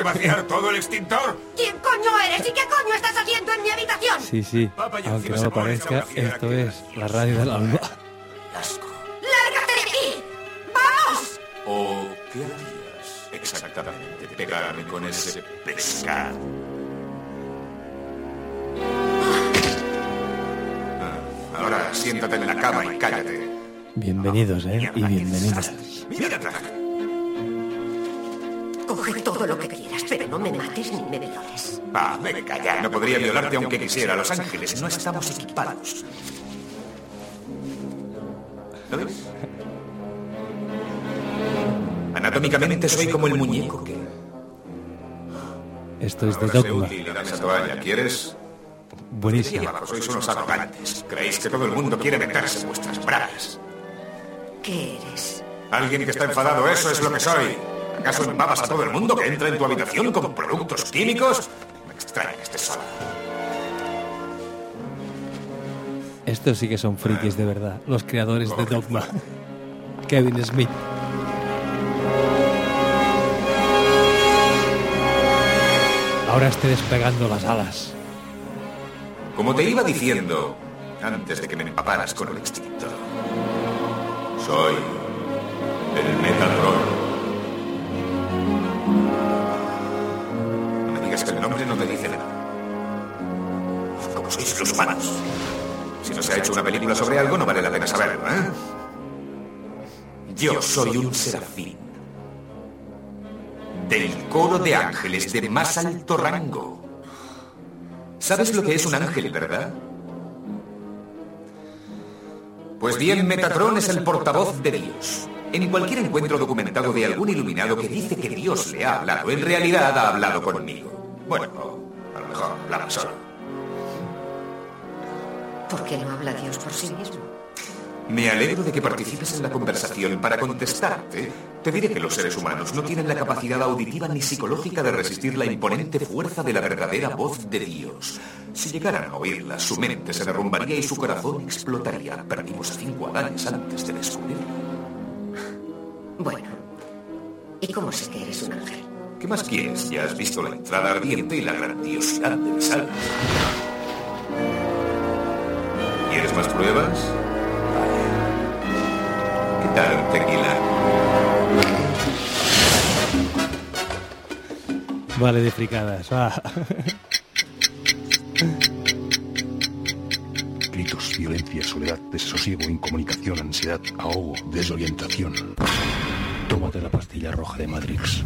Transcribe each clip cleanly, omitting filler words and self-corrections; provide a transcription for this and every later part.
vaciar todo el extintor? ¿Quién coño eres y qué coño estás haciendo en mi habitación? Sí, aunque no lo parezca, esto es la radio del alma. ¡Lárgate de aquí! ¡Vamos! ¿O qué harías exactamente? Pegarme con ese pescado. Ahora siéntate en la cama y cállate. Bienvenidos, y bienvenidas. Mira atrás. Coge todo lo que quieras, pero no me mates ni me violores. Venga ya. No podría violarte aunque quisiera. Los Ángeles no estamos equipados. ¿Lo ves? Anatómicamente soy como el muñeco que... Esto es de Ahora sé Dogma. útil y dame esa toalla. ¿Quieres? Buenísimo. Aquí abajo sois unos arrogantes. Creéis que todo el mundo quiere meterse en vuestras bragas. ¿Qué eres? Alguien que está enfadado, eso es lo que soy. ¿Acaso embabas a todo el mundo que entra en tu habitación con productos químicos? Me extraña que estés solo. Estos sí que son frikis de verdad. Los creadores de Dogma. Kevin Smith. Ahora esté despegando las alas. Como te iba diciendo antes de que me empaparas con el extintor, soy el Metatron. No me digas que el nombre no te dice nada. Como sois los humanos. Si no se ha hecho una película sobre algo, no vale la pena saberlo, ¿eh? Yo soy un serafín. Del coro de ángeles de más alto rango. ¿Sabes lo que es un ángel, verdad? Pues bien, Metatron es el portavoz de Dios. En cualquier encuentro documentado de algún iluminado que dice que Dios le ha hablado, en realidad ha hablado conmigo. Bueno, a lo mejor hablaba solo. ¿Por qué no habla Dios por sí mismo? Me alegro de que participes en la conversación. Para contestarte, te diré que los seres humanos no tienen la capacidad auditiva ni psicológica de resistir la imponente fuerza de la verdadera voz de Dios. Si llegaran a oírla, su mente se derrumbaría y su corazón explotaría. Perdimos a 5 Adanes antes de descubrirlo. Bueno, ¿y cómo sé que eres un ángel? ¿Qué más quieres? Ya has visto la entrada ardiente y la grandiosidad de mis alas. ¿Quieres más pruebas? ¿Qué tal un tequila? Vale, de fricadas. Gritos, violencia, soledad, desasosiego, incomunicación, ansiedad, ahogo, desorientación. Tómate la pastilla roja de Matrix.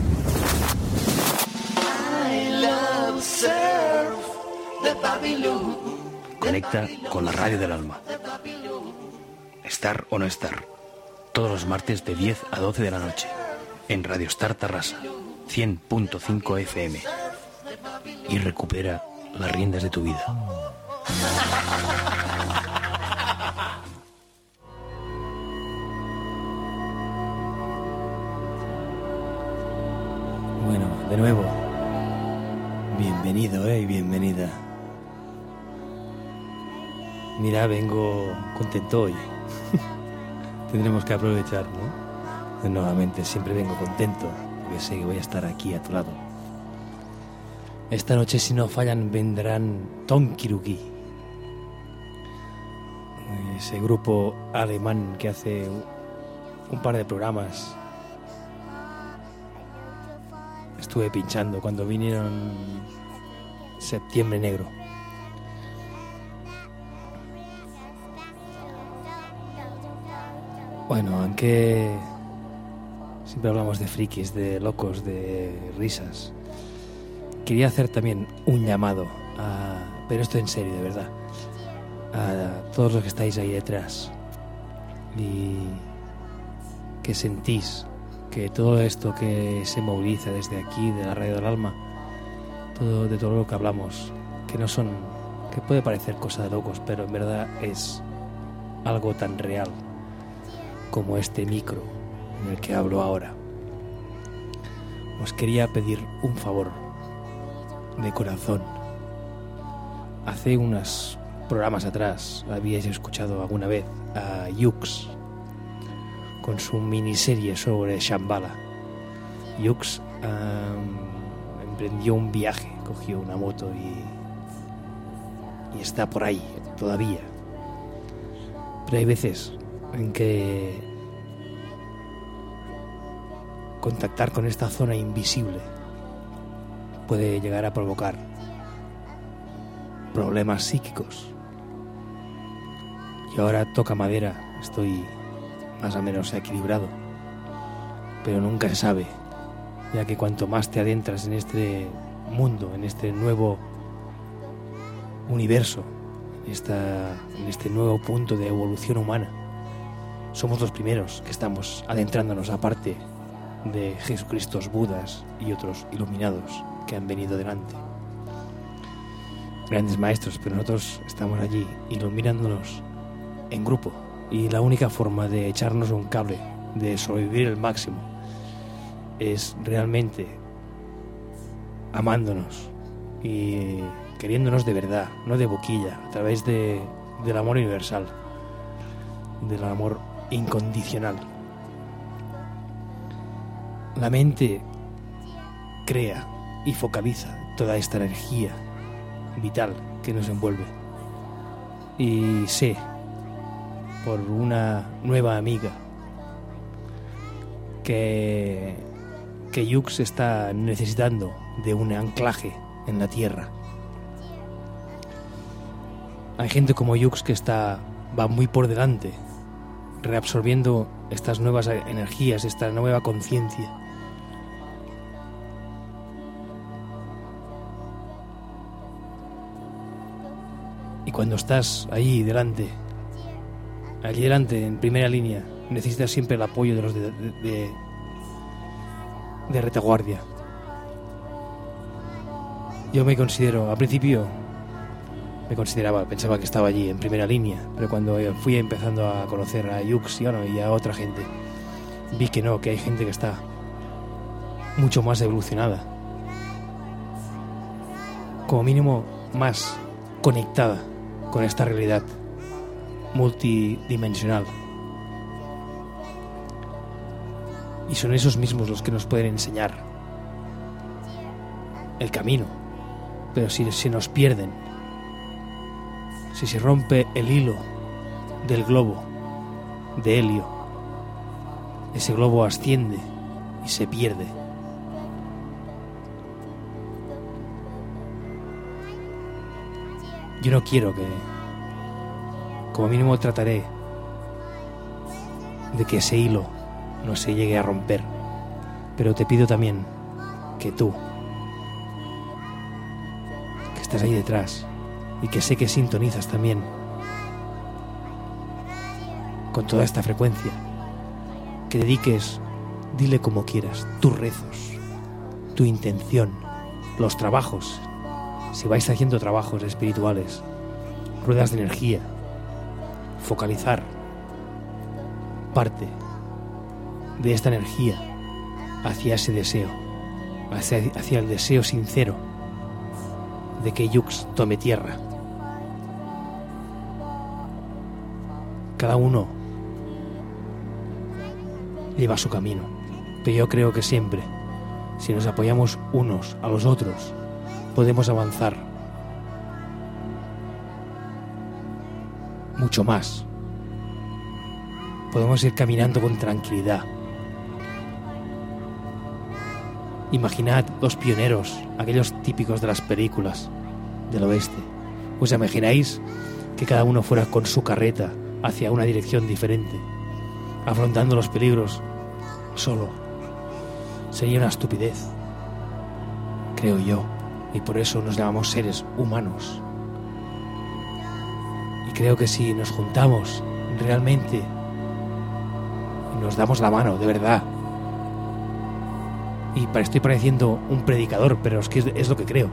Conecta con la radio del alma. Estar o no estar. Todos los martes de 10 a 12 de la noche. En Radio Star Tarrasa. 100.5 FM. Y recupera las riendas de tu vida. Bueno, de nuevo. Bienvenido, y bienvenida. Mira, vengo contento hoy. Tendremos que aprovechar, ¿no? Nuevamente, siempre vengo contento, porque sé que voy a estar aquí a tu lado. Esta noche, si no fallan, vendrán Tonkiruki, ese grupo alemán que hace un par de programas estuve pinchando cuando vinieron Septiembre Negro. Bueno, aunque siempre hablamos de frikis, de locos, de risas, quería hacer también un llamado, pero esto en serio, de verdad, a todos los que estáis ahí detrás y que sentís que todo esto que se moviliza desde aquí, de la Radio del Alma, de todo lo que hablamos, que puede parecer cosa de locos, pero en verdad es algo tan real como este micro en el que hablo ahora. Os quería pedir un favor de corazón. Hace unos programas atrás habíais escuchado alguna vez a Yux con su miniserie sobre Shambhala. Yux emprendió un viaje, cogió una moto y está por ahí todavía. Pero hay veces en que contactar con esta zona invisible puede llegar a provocar problemas psíquicos. Y ahora toca madera, estoy más o menos equilibrado, pero nunca se sabe, ya que cuanto más te adentras en este mundo, en este nuevo universo, en este nuevo punto de evolución humana, somos los primeros que estamos adentrándonos, aparte de Jesucristos, Budas y otros iluminados que han venido delante, grandes maestros, pero nosotros estamos allí iluminándonos en grupo, y la única forma de echarnos un cable, de sobrevivir al máximo, es realmente amándonos y queriéndonos de verdad, no de boquilla, a través del amor universal, del amor incondicional. La mente crea y focaliza toda esta energía vital que nos envuelve. Y sé, por una nueva amiga, que Yux está necesitando de un anclaje en la tierra. Hay gente como Yux que va muy por delante, reabsorbiendo estas nuevas energías, esta nueva conciencia. Y cuando estás allí delante, en primera línea, necesitas siempre el apoyo de los de retaguardia. Yo me considero, al principio pensaba que estaba allí en primera línea, pero cuando fui empezando a conocer a Yux y a otra gente, vi que no, que hay gente que está mucho más evolucionada, como mínimo más conectada con esta realidad multidimensional. Y son esos mismos los que nos pueden enseñar el camino. Pero si se nos pierden, si se rompe el hilo del globo de helio, ese globo asciende y se pierde. Yo no quiero que, como mínimo trataré de que ese hilo no se llegue a romper, pero te pido también que tú, que estás ahí detrás y que sé que sintonizas también con toda esta frecuencia, que dediques, dile como quieras, tus rezos, tu intención, los trabajos, si vais haciendo trabajos espirituales, ruedas de energía, focalizar parte de esta energía hacia ese deseo, hacia el deseo sincero de que Yux tome tierra. Cada uno lleva su camino, pero yo creo que siempre, si nos apoyamos unos a los otros, podemos avanzar mucho más. Podemos ir caminando con tranquilidad. Imaginad los pioneros, aquellos típicos de las películas del oeste. ¿Os imagináis que cada uno fuera con su carreta hacia una dirección diferente, afrontando los peligros solo? Sería una estupidez, creo yo, y por eso nos llamamos seres humanos. Y creo que si nos juntamos realmente y nos damos la mano, de verdad, y estoy pareciendo un predicador, pero es que es lo que creo.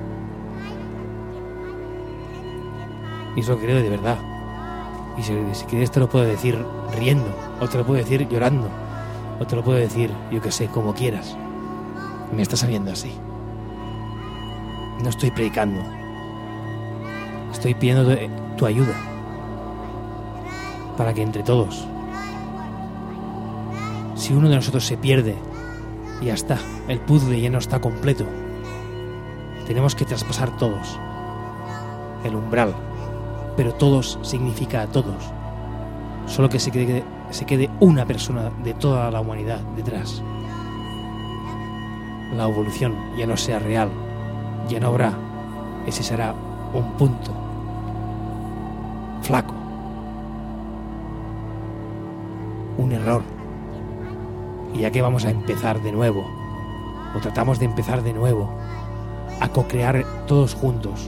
Y es lo que creo de verdad. Y si quieres te lo puedo decir riendo, o te lo puedo decir llorando, o te lo puedo decir, yo que sé, como quieras. Me está saliendo así. No estoy predicando. Estoy pidiendo tu ayuda para que entre todos, si uno de nosotros se pierde, ya está, el puzzle ya no está completo. Tenemos que traspasar todos el umbral, pero todos significa a todos. Solo que se quede una persona de toda la humanidad detrás. La evolución ya no sea real, ya no habrá. Ese será un punto flaco, un error. Y ya que vamos a empezar de nuevo, o tratamos de empezar de nuevo, a co-crear todos juntos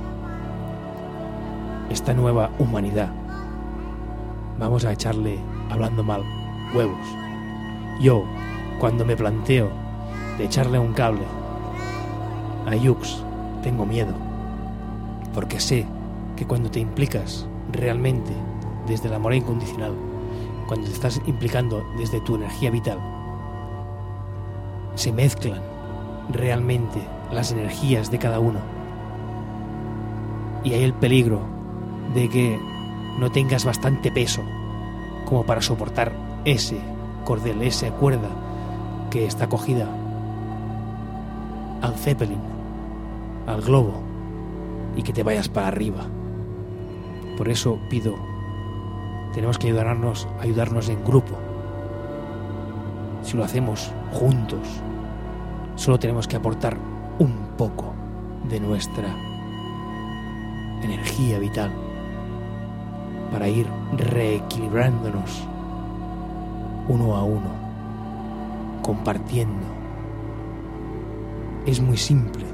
esta nueva humanidad, vamos a echarle, hablando mal, huevos. Yo, cuando me planteo de echarle un cable a Yux, tengo miedo, porque sé que cuando te implicas realmente desde el amor incondicional, cuando te estás implicando desde tu energía vital, se mezclan realmente las energías de cada uno, y hay el peligro de que no tengas bastante peso como para soportar ese cordel, esa cuerda que está cogida al Zeppelin, al globo, y que te vayas para arriba. Por eso pido, tenemos que ayudarnos en grupo. Si lo hacemos juntos, solo tenemos que aportar un poco de nuestra energía vital para ir reequilibrándonos uno a uno, compartiendo. Es muy simple.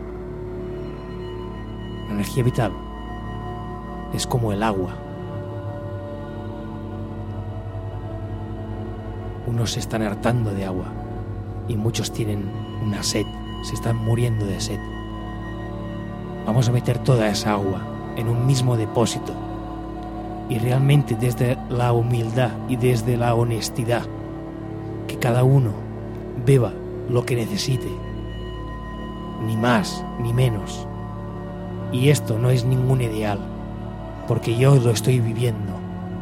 La energía vital es como el agua. Unos se están hartando de agua y muchos tienen una sed, se están muriendo de sed. Vamos a meter toda esa agua en un mismo depósito y realmente desde la humildad y desde la honestidad, que cada uno beba lo que necesite, ni más ni menos. Y esto no es ningún ideal, porque yo lo estoy viviendo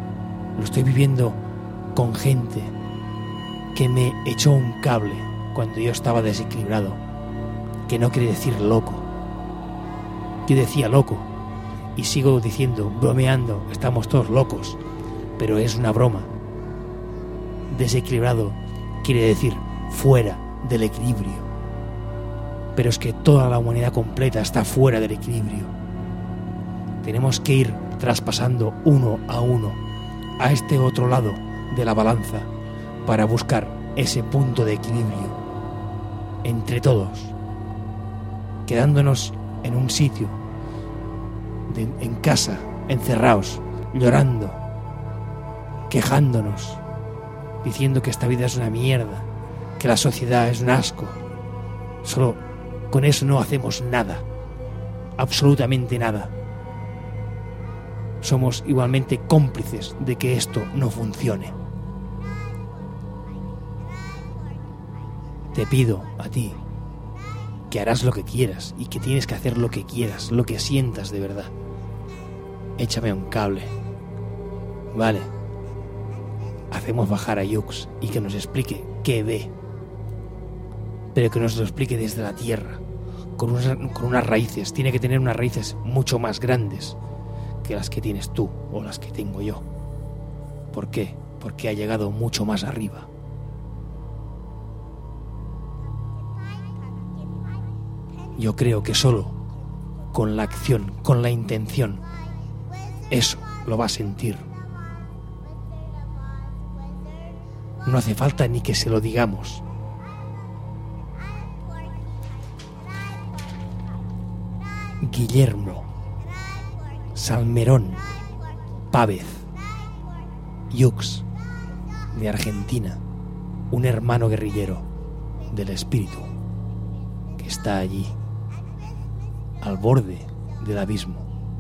con gente que me echó un cable cuando yo estaba desequilibrado, que no quiere decir loco. Yo decía loco y sigo diciendo, bromeando, estamos todos locos, pero es una broma. Desequilibrado quiere decir fuera del equilibrio. Pero es que toda la humanidad completa está fuera del equilibrio. Tenemos que ir traspasando uno a este otro lado de la balanza para buscar ese punto de equilibrio entre todos, quedándonos en un sitio, en casa, encerrados, llorando, quejándonos, diciendo que esta vida es una mierda, que la sociedad es un asco. Solo con eso no hacemos nada, absolutamente nada. Somos igualmente cómplices de que esto no funcione. Te pido a ti que harás lo que quieras y que tienes que hacer lo que quieras, lo que sientas de verdad. Échame un cable. Vale. Hacemos bajar a Yux y que nos explique qué ve. Pero que nos lo explique desde la tierra, con unas raíces. Tiene que tener unas raíces mucho más grandes que las que tienes tú o las que tengo yo. ¿Por qué? Porque ha llegado mucho más arriba. Yo creo que solo con la acción, con la intención, eso lo va a sentir. No hace falta ni que se lo digamos. Guillermo Salmerón Pávez Yux, de Argentina, un hermano guerrillero del espíritu que está allí, al borde del abismo.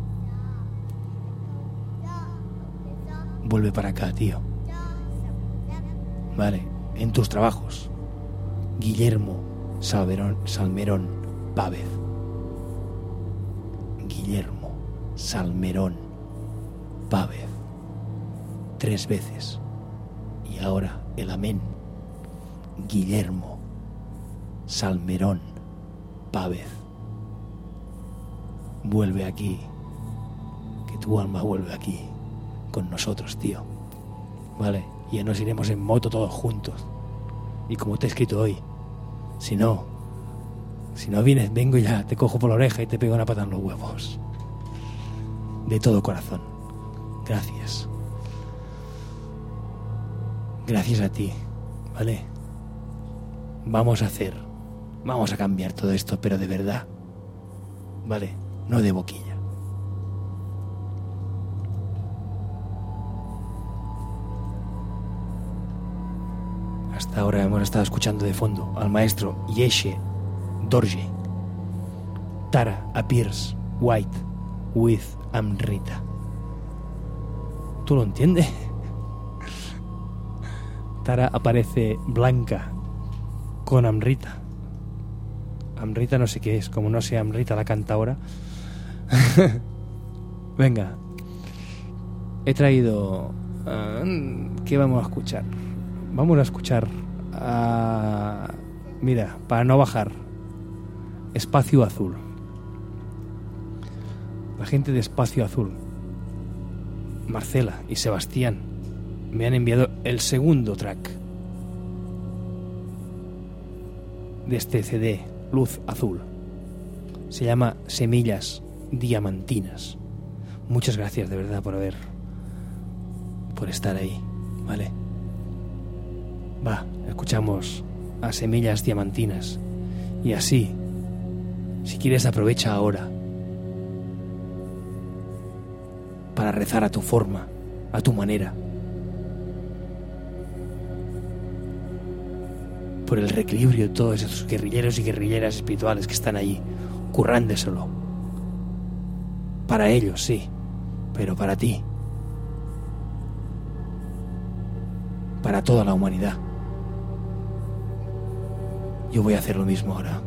Vuelve para acá, tío. Vale, en tus trabajos. Guillermo Salmerón Pávez. Guillermo Salmerón Pávez. 3 veces. Y ahora el amén. Guillermo Salmerón Pávez. vuelve aquí. Que tu alma vuelve aquí con nosotros, tío. Vale, y ya nos iremos en moto todos juntos. Y como te he escrito hoy, si no vienes, vengo y ya te cojo por la oreja y te pego una pata en los huevos. De todo corazón. Gracias. Gracias a ti, ¿vale? Vamos a cambiar todo esto, pero de verdad. ¿Vale? No de boquilla. Hasta ahora hemos estado escuchando de fondo al maestro Yeshe Dorje. Tara appears white with Amrita. ¿Tú lo entiendes? Tara aparece blanca con Amrita. Amrita no sé qué es, como no sé Amrita la canta ahora. Venga, he traído... ¿qué vamos a escuchar? Vamos a escuchar mira, para no bajar, Espacio Azul. La gente de Espacio Azul, Marcela y Sebastián, me han enviado el segundo track de este CD, Luz Azul. Se llama Semillas Diamantinas. Muchas gracias de verdad por estar ahí, ¿vale? Va, escuchamos a Semillas Diamantinas. Y así, si quieres, aprovecha ahora para rezar a tu forma, a tu manera, por el reequilibrio de todos esos guerrilleros y guerrilleras espirituales que están allí, currándoselo. Para ellos, sí, pero para ti, para toda la humanidad. Yo voy a hacer lo mismo ahora.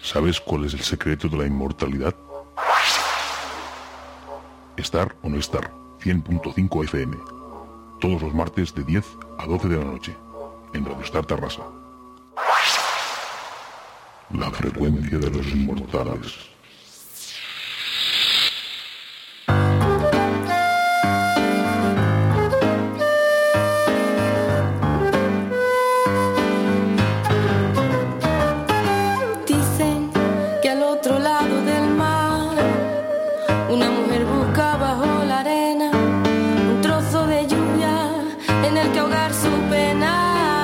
¿Sabes cuál es el secreto de la inmortalidad? Estar o no estar. 100.5 FM. Todos los martes de 10 a 12 de la noche. En Radio Star Tarrasa. La frecuencia de los inmortales. Dicen que al otro lado del mar una mujer busca bajo la arena un trozo de lluvia en el que ahogar su pena.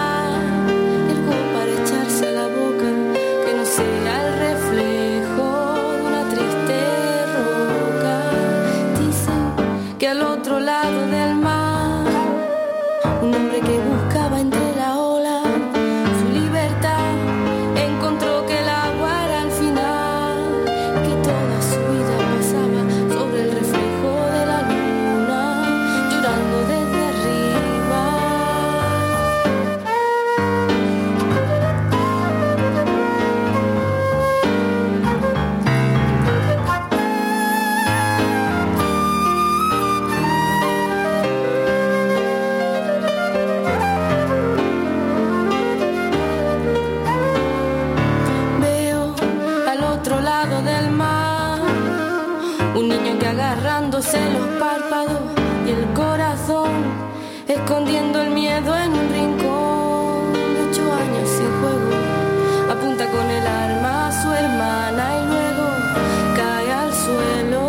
Al otro lado del mar, un hombre que buscaba entre la ola su libertad, encontró que el agua era al final, que toda su vida pasaba sobre el reflejo de la luna, llorando desde agarrándose los párpados y el corazón, escondiendo el miedo en un rincón. 8 años sin juego, apunta con el arma a su hermana y luego cae al suelo.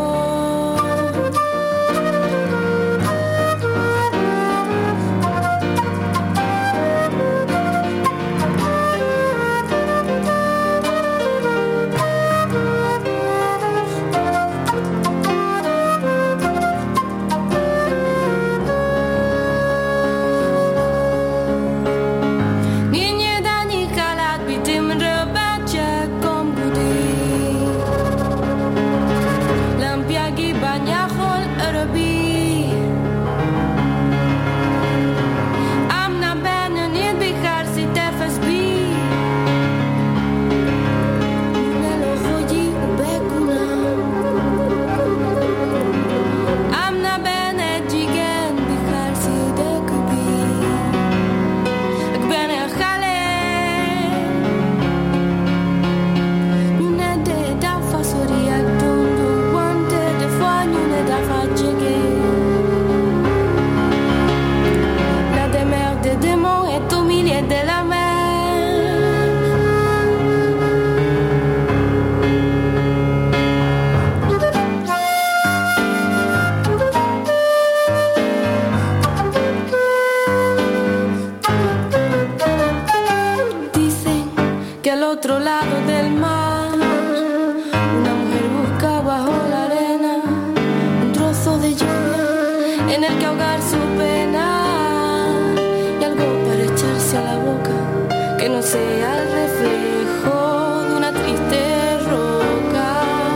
Otro lado del mar, una mujer busca bajo la arena un trozo de lluvia en el que ahogar su pena y algo para echarse a la boca que no sea el reflejo de una triste roca.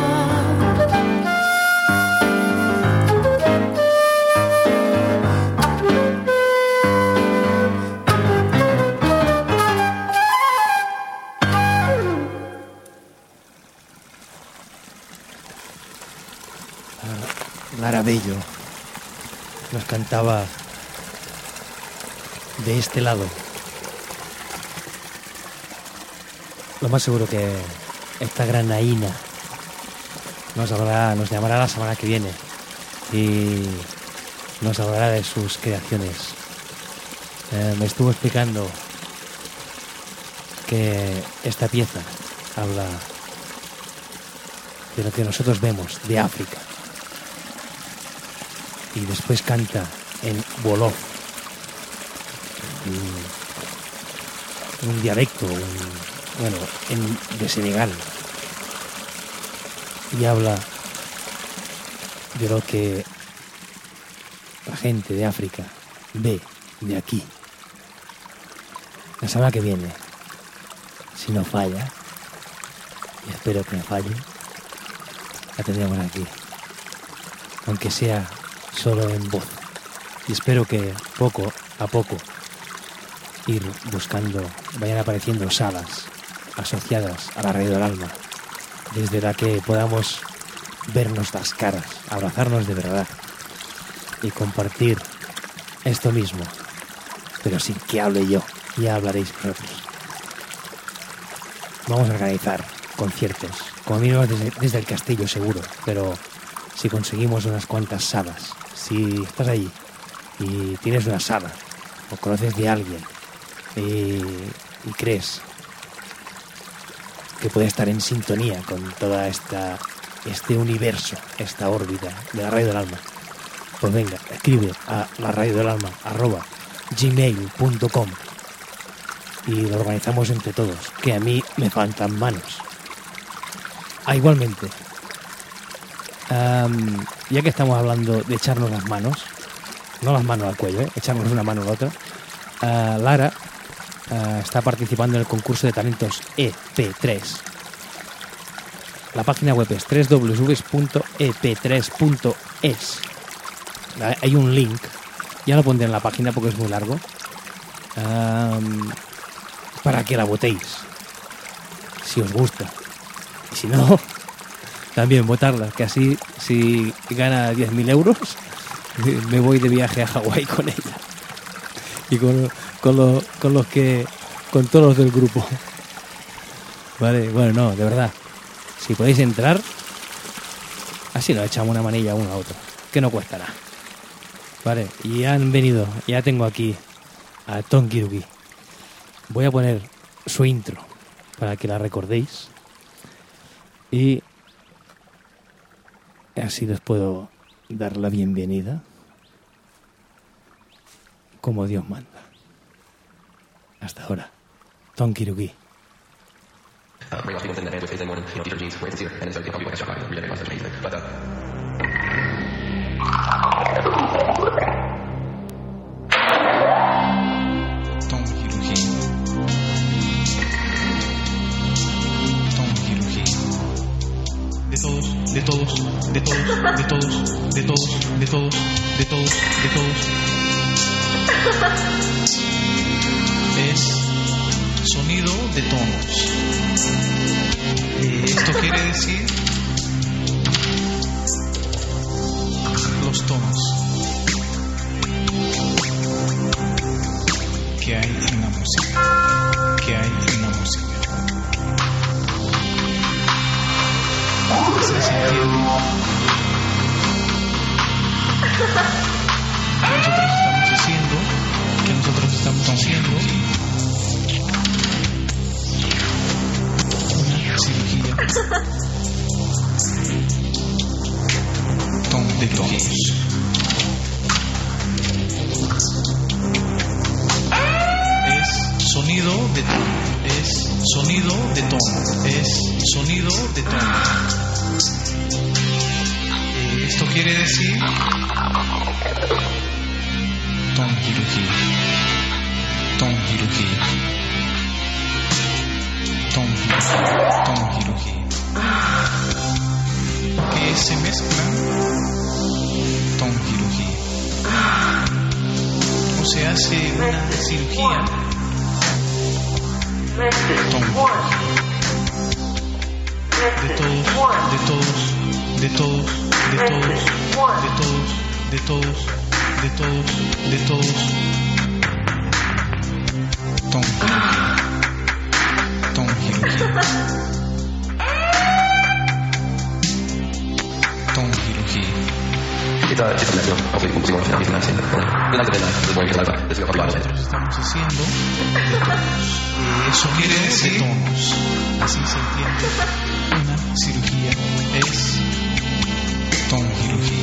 Lara Bello nos cantaba De este lado. Lo más seguro que esta gran Naína nos llamará la semana que viene y nos hablará de sus creaciones. Me estuvo explicando que esta pieza habla de lo que nosotros vemos de África. Y después canta en Wolof, un dialecto, de Senegal, y habla de lo que la gente de África ve de aquí. La semana que viene, si no falla, y espero que no falle, la tendremos aquí, aunque sea solo en voz, y espero que poco a poco vayan apareciendo salas asociadas a la radio del alma desde la que podamos vernos las caras, abrazarnos de verdad y compartir esto mismo, pero sin que hable yo, ya hablaréis vosotros. Vamos a organizar conciertos, como mínimo desde el castillo seguro, pero si conseguimos unas cuantas salas, si estás allí y tienes una sala o conoces de alguien y crees que puede estar en sintonía con toda este universo, esta órbita de la Radio del Alma, pues venga, escribe a laradiodelalma@gmail.com y lo organizamos entre todos, que a mí me faltan manos. Igualmente, ya que estamos hablando de echarnos las manos, no las manos al cuello, echarnos una mano a la otra, Lara está participando en el concurso de talentos EP3. La página web es www.ep3.es. Hay un link, ya lo pondré en la página porque es muy largo, para que la votéis, si os gusta. Y si no, también votarla, que así, si gana 10.000 euros, me voy de viaje a Hawái con ella. Y con todos los del grupo. Vale, bueno, no, de verdad. Si podéis entrar, así nos echamos una manilla uno a otro, que no cuesta nada. Vale, y han venido, ya tengo aquí a Tonkiruki. Voy a poner su intro para que la recordéis. Y así les puedo dar la bienvenida como Dios manda. Hasta ahora, Tonkiruki. Es sonido de tonos. Esto quiere decir los tonos que hay en la música, ¿Se entiende? Que nosotros estamos haciendo una cirugía de tonos. Es sonido de tono. Esto quiere decir Tonkiruki. Que se mezclan Tonkiruki. O se hace una cirugía Tonkiruki. De todos. Tonkiruki. Nosotros estamos haciendo de tonos. Eso quiere decir tonos. Así se entiende. Una cirugía es Tonkiruki.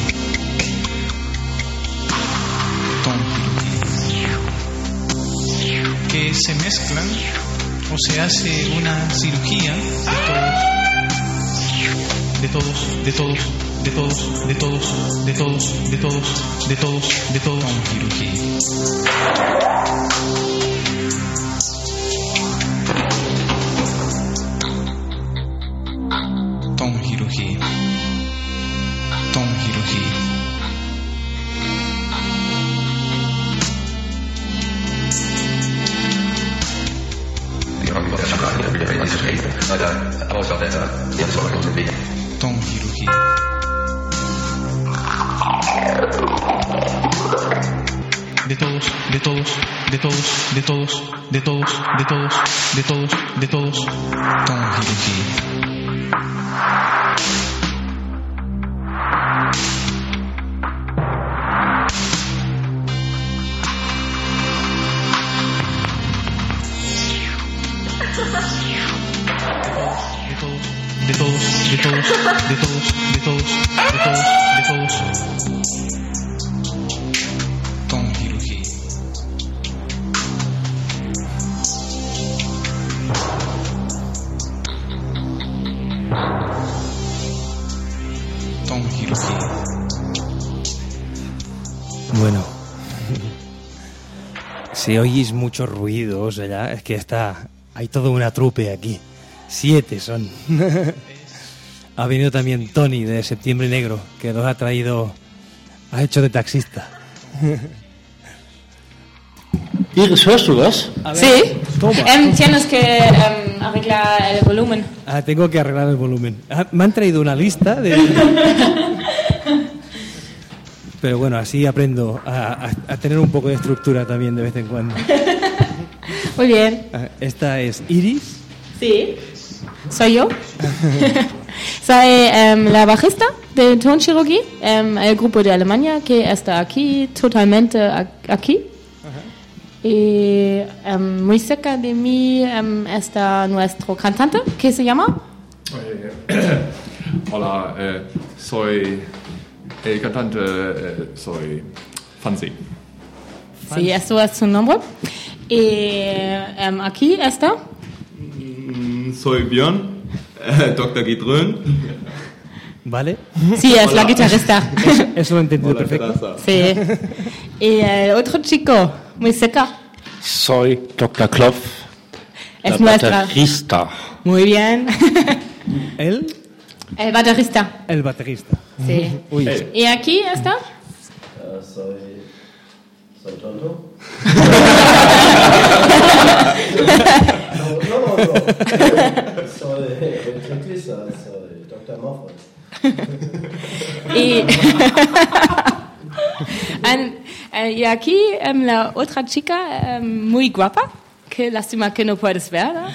Que se mezclan o se hace una cirugía de todos. Tonkiruki. Tonchirurgia. De todos, de todos, de todos, de todos, de todos, de todos, de todos, de todos. Tonchirurgia. De todos, de todos, de todos, de todos, de todos, de todos. Tonchirurgia. Tonchirurgia. Bueno, si oís muchos ruidos allá, es que hay toda una trupe aquí. 7 son. Ha venido también Tony de Septiembre Negro, que nos ha hecho de taxista. Iris, hörst du das? Sí. Toma. Tienes que arreglar el volumen. Tengo que arreglar el volumen. Me han traído una lista de... Pero bueno, así aprendo a tener un poco de estructura también de vez en cuando. Muy bien. Esta es Iris. Sí. Soy yo. Soy la bajista de Tonchirurgia, el grupo de Alemania que está aquí, totalmente aquí. Y muy cerca de mí está nuestro cantante, que se llama... Hola, soy el cantante, soy Fancy. Sí, eso es su nombre. Y aquí está... Soy Björn, Dr. Gidrön. ¿Vale? Sí, es la guitarrista. Eso lo he entendido perfecto. Sí. Y el otro chico, muy cerca. Soy Dr. Klopf, Es der nuestra. Batterista. Muy bien. ¿El? El baterista. El baterista. Sí. Uy. Y aquí está. Soy tonto. No. Soy el ciclista, soy Dr. Moffat. Y aquí la otra chica muy guapa, que lástima que no puedes ver, ¿no?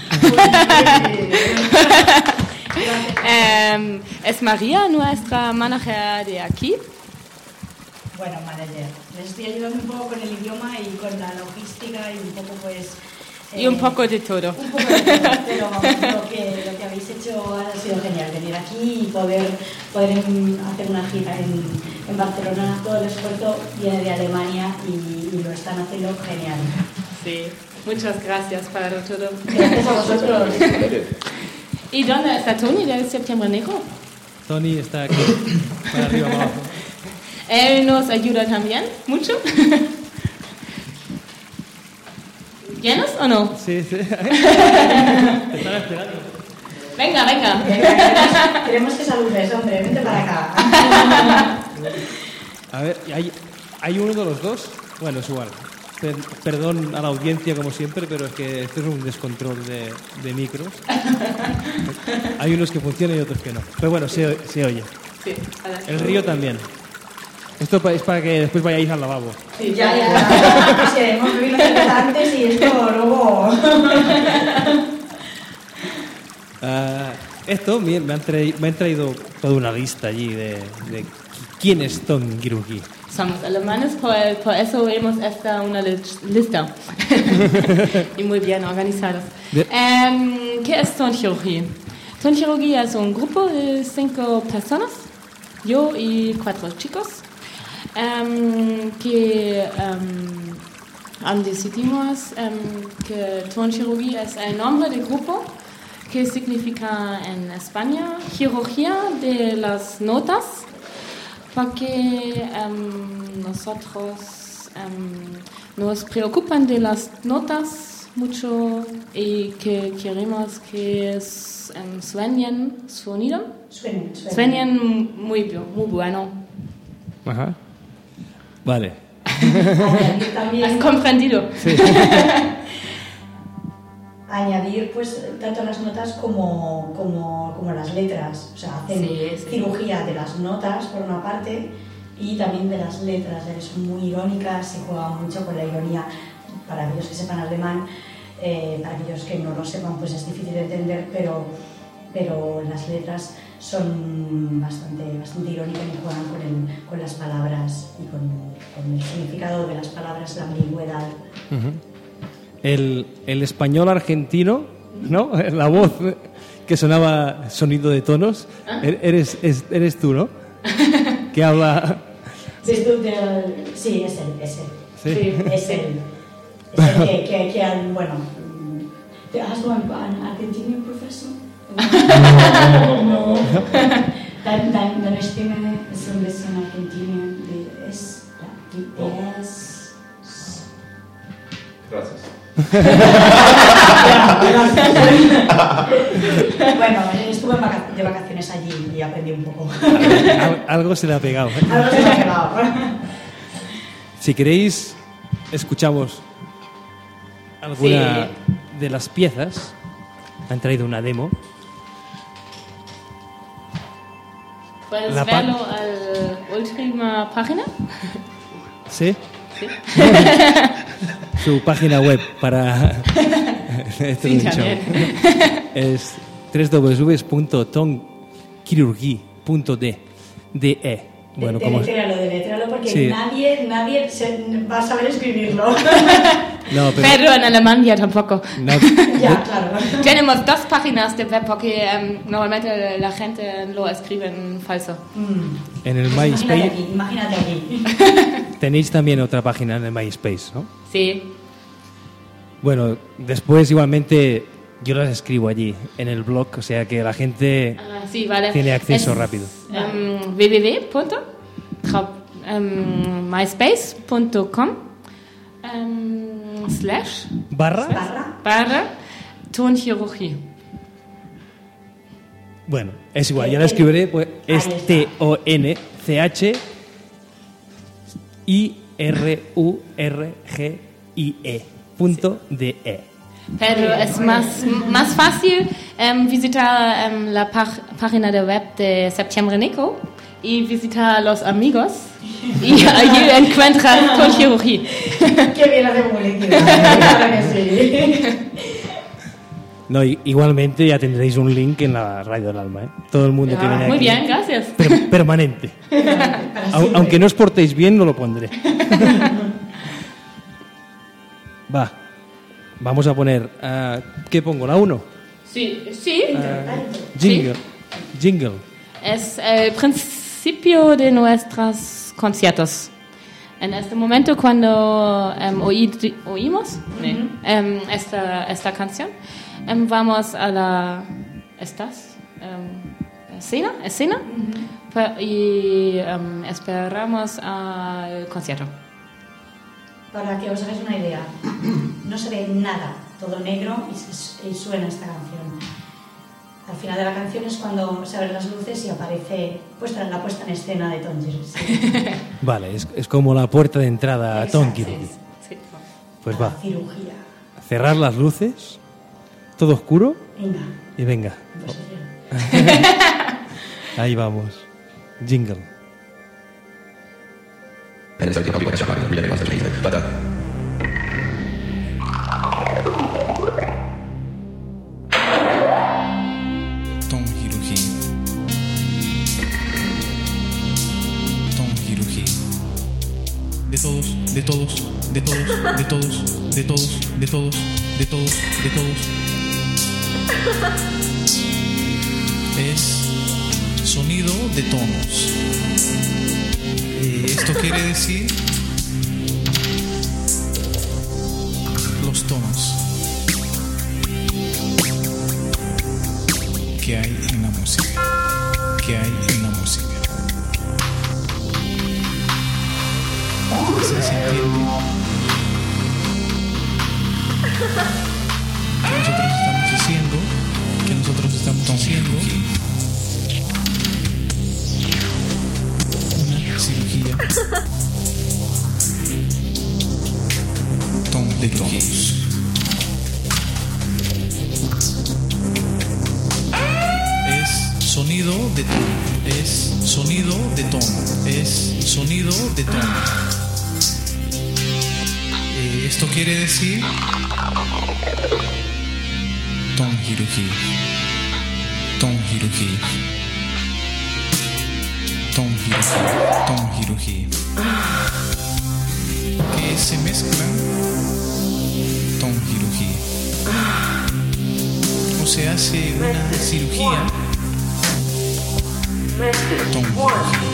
Es María, nuestra manager de aquí. Bueno, manager, les estoy ayudando un poco con el idioma y con la logística y un poco pues... Y un poco de todo. Un poco de todo, pero vamos, lo que habéis hecho ha sido genial, venir aquí y poder hacer una gira en Barcelona. Todo el esfuerzo viene de Alemania y lo están haciendo genial. Sí, muchas gracias para todo. Gracias a vosotros. ¿Y dónde está Tony de Septiembre Negro? Tony está aquí, para arriba, abajo. Él nos ayuda también, mucho. ¿Llenos o no? Sí. Te estaba esperando. Venga. Queremos que saludes, hombre, vente para acá. A ver, ¿hay uno de los dos? Bueno, es igual. Perdón a la audiencia como siempre, pero es que esto es un descontrol de micros. Hay unos que funcionan y otros que no. Pero bueno, se oye. Sí, el río también. Esto es para que después vayáis al lavabo. Sí, ya. Sí, hemos bebido cerveza antes y esto luego... Esto me han traído toda una lista allí de quién es Tonchirurgia. Somos alemanes, por eso hemos esta una lista. Y muy bien organizados. ¿Qué es Tonchirurgia? Tonchirurgia es un grupo de 5 personas, yo y 4 chicos, que decidimos que Tonchirurgia es el nombre del grupo, que significa en España cirugía de las notas, porque nosotros nos preocupan de las notas mucho y que queremos que suenen sonido. Suenen muy bueno. Ajá. Vale. También. ¿Has comprendido? Sí. añadir pues tanto las notas como las letras. O sea, hacen cirugía de las notas por una parte y también de las letras, ya que son muy irónicas y juegan mucho con la ironía. Para aquellos que sepan alemán, para aquellos que no lo sepan, pues es difícil de entender, pero las letras son bastante irónicas y juegan con las palabras y con el significado de las palabras, la ambigüedad. El español argentino, ¿no? La voz que sonaba sonido de tonos, eres tú, ¿no? Que habla... Sí, es él. Sí, es él. Que bueno... ¿Has du einen Argentinien Professor? No. Deine Stimme ist so ein bisschen Argentinien. Gracias. Bueno, estuve de vacaciones allí y aprendí un poco. Algo se le ha pegado. Algo se le ha pegado. Si queréis, escuchamos alguna de las piezas. Han traído una demo. ¿Puedes verlo a la última página? ¿Sí? Su página web para este show es www.tonchirurgie.de. Bueno, deletréalo porque nadie va a saber escribirlo. No, pero en alemán ya tampoco. No, ya, claro. Tenemos 2 páginas de web porque normalmente la gente lo escribe en falso. En el MySpace. Imagínate aquí. Tenéis también otra página en el MySpace, ¿no? Sí. Bueno, después igualmente yo las escribo allí en el blog, o sea que la gente tiene acceso rápido. //tonchirurgie. Bueno, es igual, ya la escribiré, pues es TONCHIRURGIE.de. Pero es más fácil visitar la página de web de Septiembre Nico y visitar a los amigos y allí encuentras Tonchirurgie. Qué bien hace publicidad. Claro que sí. No, igualmente ya tendréis un link en la Radio del Alma, ¿eh? Todo el mundo que viene aquí. Muy bien, gracias. Permanente. Aunque no os portéis bien, no lo pondré. Vamos a poner... ¿qué pongo? ¿La 1? Sí. Jingle. Es el principio de nuestros conciertos. En este momento, cuando oímos esta canción, vamos a la escena y esperamos al concierto. Para que os hagáis una idea, no se ve nada, todo negro y suena esta canción. Al final de la canción es cuando se abren las luces y aparece la puesta en escena de Tonchirurgie. Vale, es como la puerta de entrada a Tonchirurgie. Sí. Pues va. Cirugía. Cerrar las luces, todo oscuro. Y venga. Ahí vamos. Jingle. Tonchirurgie. De todos. Es sonido de tonos. Esto quiere decir los tonos que hay en la música. Se entiende que nosotros estamos haciendo una cirugía de tonos. sonido de tono. Esto quiere decir ton hiruji, ton hiruji, ton hiruji, ton hiruji, que se mezclan ton hiruji, o se hace una cirugía ton hiruji,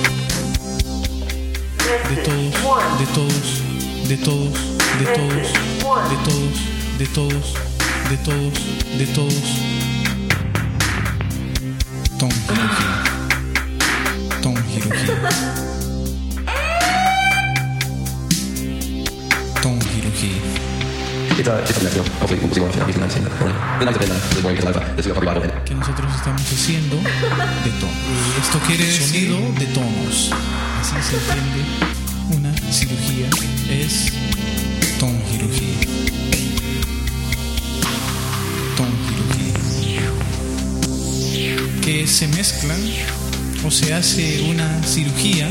de todos, de todos, de todos, de todos, de todos, de todos, de todos, de todos. Ton hiruji, ton hiruji, ton hiruji. Que nosotros estamos haciendo de tono. Esto quiere decir sonido de tonos. Así se entiende. Una cirugía es ton hiruji. Ton hiruji. Que se mezclan o se hace una cirugía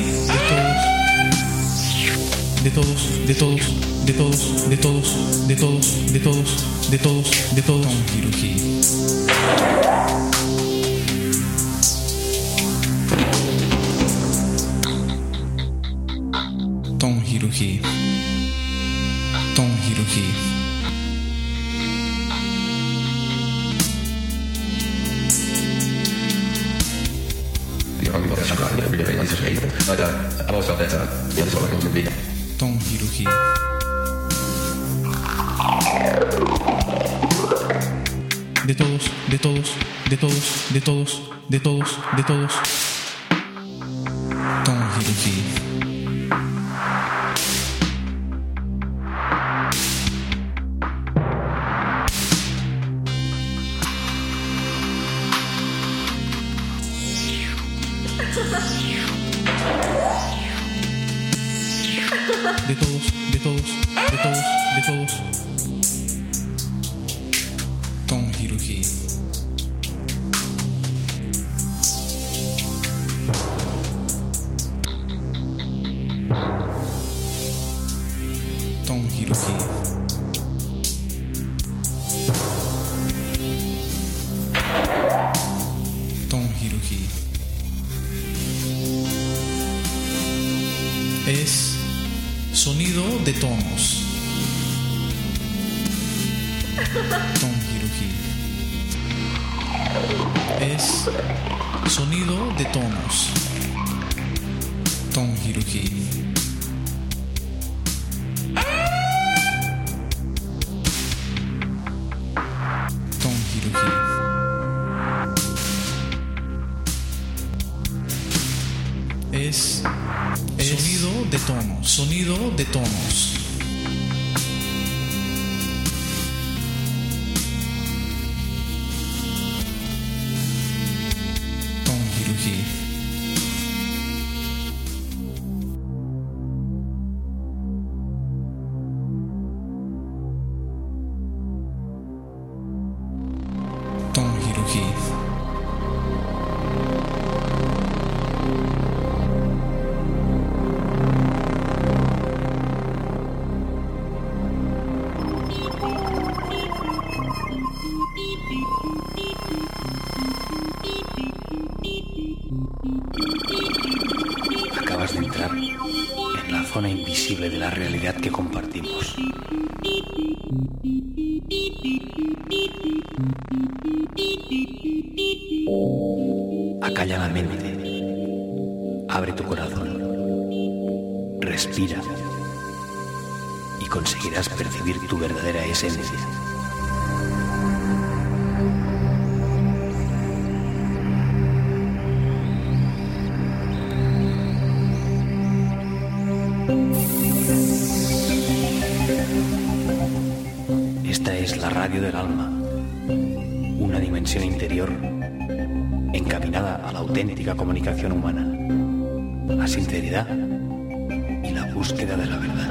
de todos, de todos, de todos, de todos, de todos, de todos, de todos, de todos, ton hiruji. Ton hiruji, ton hiruji. Ton hiruji. De todos, de todos, de todos, de todos, de todos, de todos. Ton hiruji. De todos, de todos, de todos, de todos. Ton hiruji. Ton hiruji. Ton hiruji. Es sonido de tonos. Ton hiruji. Es sonido de tonos. Ton hiruji. Ton hiruji. Es sonido de tonos. Sonido de tonos. Ton hiruji. Ton hiruji. Acabas de entrar en la zona invisible de la realidad que compartimos. Acalla la mente, abre tu corazón, respira y conseguirás percibir tu verdadera esencia. Esta es la radio del alma, una dimensión interior encaminada a la auténtica comunicación humana, la sinceridad y la búsqueda de la verdad.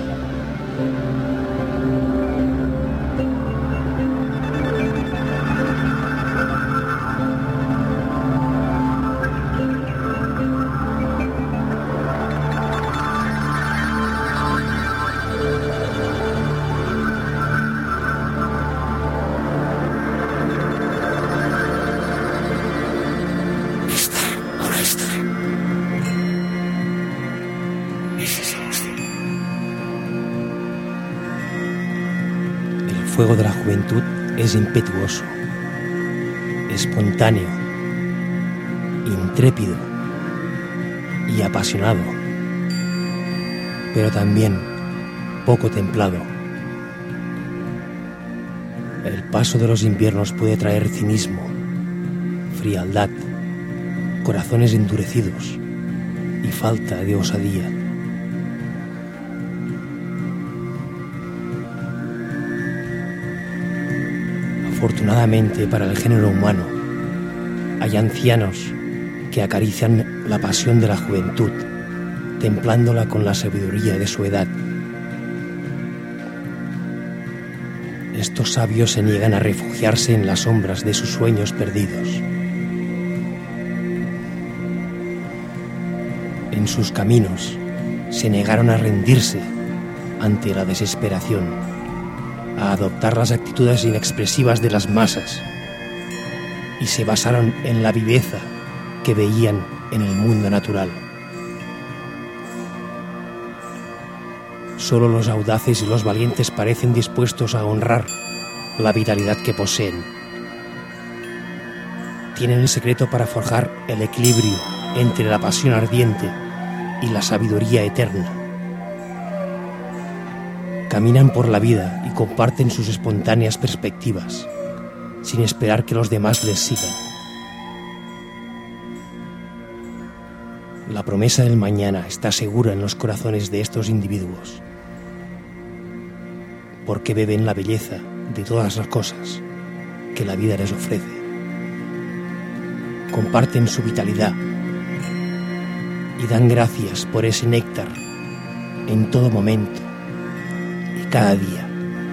fuego de la juventud es impetuoso, espontáneo, intrépido y apasionado, pero también poco templado. El paso de los inviernos puede traer cinismo, frialdad, corazones endurecidos y falta de osadía. Afortunadamente para el género humano, hay ancianos que acarician la pasión de la juventud, templándola con la sabiduría de su edad. Estos sabios se niegan a refugiarse en las sombras de sus sueños perdidos. En sus caminos se negaron a rendirse ante la desesperación, a adoptar las actitudes inexpresivas de las masas, y se basaron en la viveza que veían en el mundo natural. Solo los audaces y los valientes parecen dispuestos a honrar la vitalidad que poseen. Tienen el secreto para forjar el equilibrio entre la pasión ardiente y la sabiduría eterna. Caminan por la vida y comparten sus espontáneas perspectivas, sin esperar que los demás les sigan. La promesa del mañana está segura en los corazones de estos individuos, porque beben la belleza de todas las cosas que la vida les ofrece. Comparten su vitalidad y dan gracias por ese néctar en todo momento y cada día.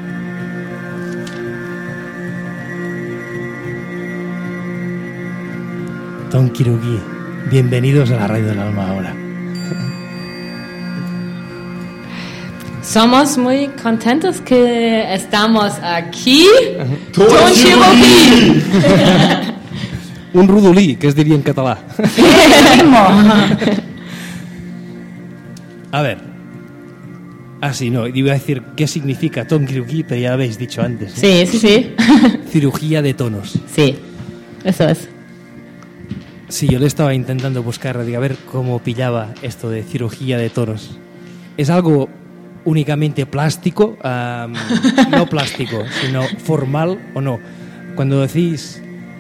Tonkirugi, bienvenidos a la Radio del Alma ahora. Somos muy contentos que estamos aquí. Tonkirugi. Un rodolí, que es diría en catalán. A ver. Sí, no, iba a decir qué significa Tonkirugi, pero ya lo habéis dicho antes, ¿no? Sí, sí, sí. Cirugía de tonos. Sí, eso es. Sí, yo le estaba intentando buscar, digo, a ver cómo pillaba esto de cirugía de tonos. ¿Es algo únicamente plástico? No plástico, sino formal o no. Cuando decís...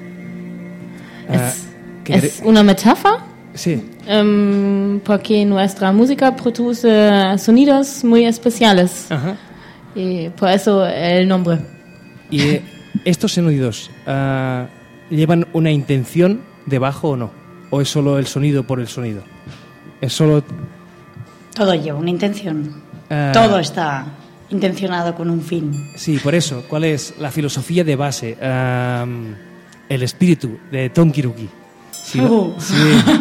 ¿Es una metáfora? Sí. Porque nuestra música produce sonidos muy especiales. Ajá. Y por eso el nombre. ¿Y estos sonidos llevan una intención debajo o no? ¿O es solo el sonido por el sonido? ¿Es solo...? Todo lleva una intención. Todo está intencionado con un fin. Sí, por eso. ¿Cuál es la filosofía de base? El espíritu de Tonkirugi. Sí, sí.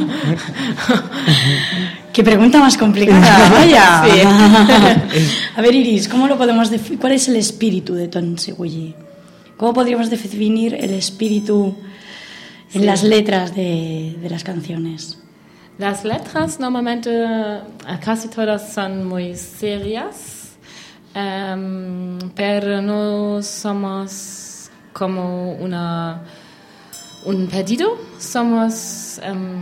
Qué pregunta más complicada, vaya. Sí. A ver, Iris, ¿cómo lo podemos definir? ¿Cuál es el espíritu de Tonkirugi? ¿Cómo podríamos definir el espíritu en las letras de las canciones? Las letras normalmente casi todas son muy serias, pero no somos como un pedido, somos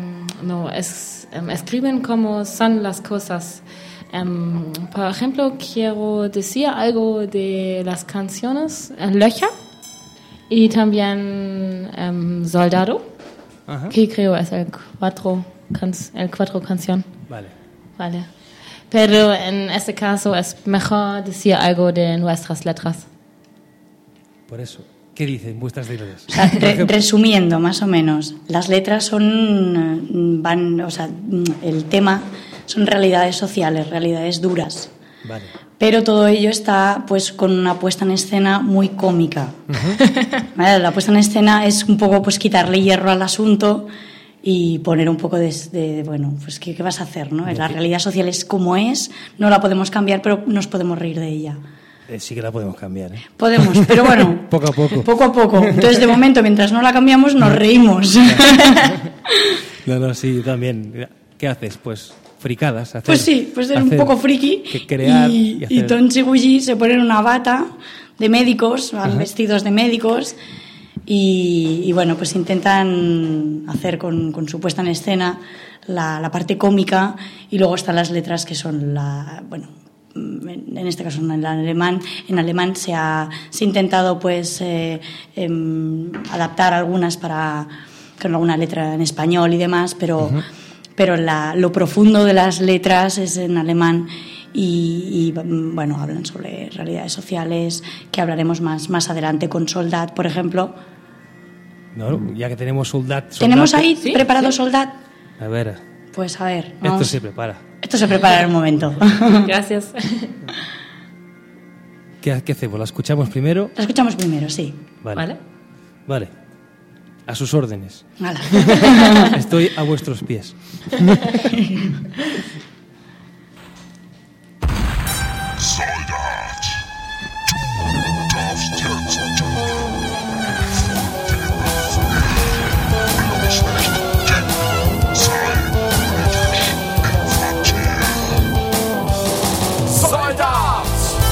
escriben como son las cosas. Por ejemplo, quiero decir algo de las canciones Löcher y también Soldado, que creo es el cuatro canción. Vale. Pero en este caso es mejor decir algo de nuestras letras. Por eso. ¿Qué dicen vuestras letras? O sea, resumiendo, más o menos, las letras el tema son realidades sociales, realidades duras. Vale. Pero todo ello está pues con una puesta en escena muy cómica. ¿Vale? La puesta en escena es un poco pues quitarle hierro al asunto y poner un poco de bueno, pues ¿qué vas a hacer, no? La realidad social es como es, no la podemos cambiar, pero nos podemos reír de ella. Sí que la podemos cambiar, ¿eh? Podemos, pero bueno, poco a poco. Poco a poco. Entonces, de momento, mientras no la cambiamos, nos reímos. No, sí, también. ¿Qué haces? Pues fricadas. Pues sí, pues ser un poco friki. Crear y Tonkirugi se pone en una bata médicos, van vestidos de médicos y bueno, pues intentan hacer con su puesta en escena la parte cómica, y luego están las letras que son en este caso en alemán. En alemán se ha intentado pues adaptar algunas con alguna letra en español y demás, pero lo profundo de las letras es en alemán y bueno, hablan sobre realidades sociales, que hablaremos más adelante con Soldat, por ejemplo. No, ya que tenemos Soldat. ¿Tenemos ahí preparado Soldat? A ver. Pues a ver. Esto se prepara. Esto se prepara en un momento. Gracias. ¿Qué hacemos? ¿La escuchamos primero? La escuchamos primero, sí. Vale. A sus órdenes. Hala. Estoy a vuestros pies. Soldat, du darfst jetzt bloß nicht dick sein mit Infantil. Soldat,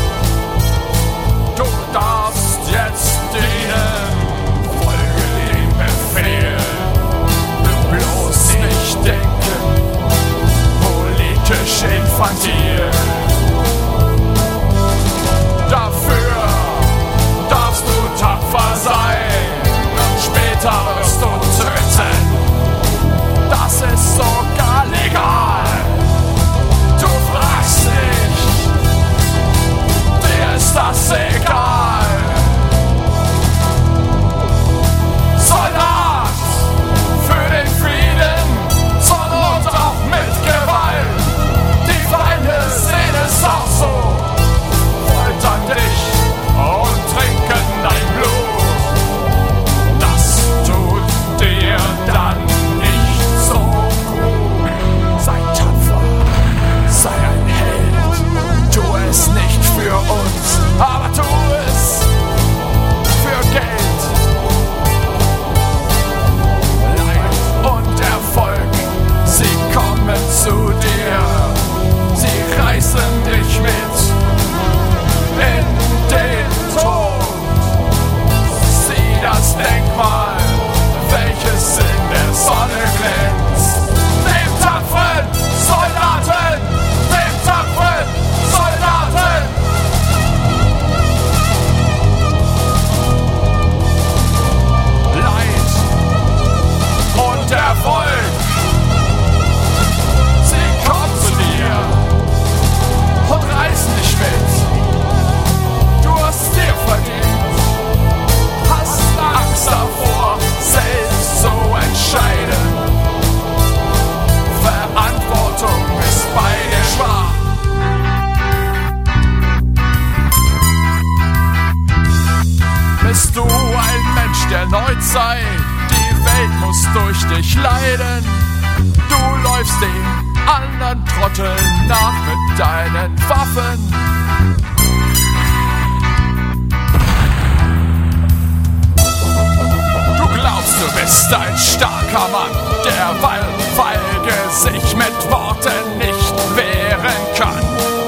du darfst jetzt dienen, folge dem Befehl, bloß nicht denken, politisch infantil. Dafür darfst du tapfer sein, später wirst du töten, das ist sogar legal. Du fragst nicht, dir ist das egal. Soldat, für den Frieden, zur Not auch mit Gewalt. Die Feinde sehen es auch so, foltern dich und trinken dein Blut. Das tut dir dann nicht so gut. Sei tapfer, sei ein Held. Tu es nicht für uns, aber tu es für Geld. Leid und Erfolg, sie kommen zu dir. Sie reißen dich mit in den Tod. Sieh das Denkmal, welches in der Sonne glänzt. Dem tapferen Soldaten, dem tapferen Soldaten. Leid und Erfolg, sie kommen zu dir und reißen dich mit. Du hast dir verdient, hast Angst davor, selbst zu entscheiden. Verantwortung ist bei dir schwach. Bist du ein Mensch der Neuzeit? Die Welt muss durch dich leiden. Du läufst den anderen Trotteln nach mit deinen Waffen. Du glaubst, du bist ein starker Mann, der feige sich mit Worten nicht wehren kann.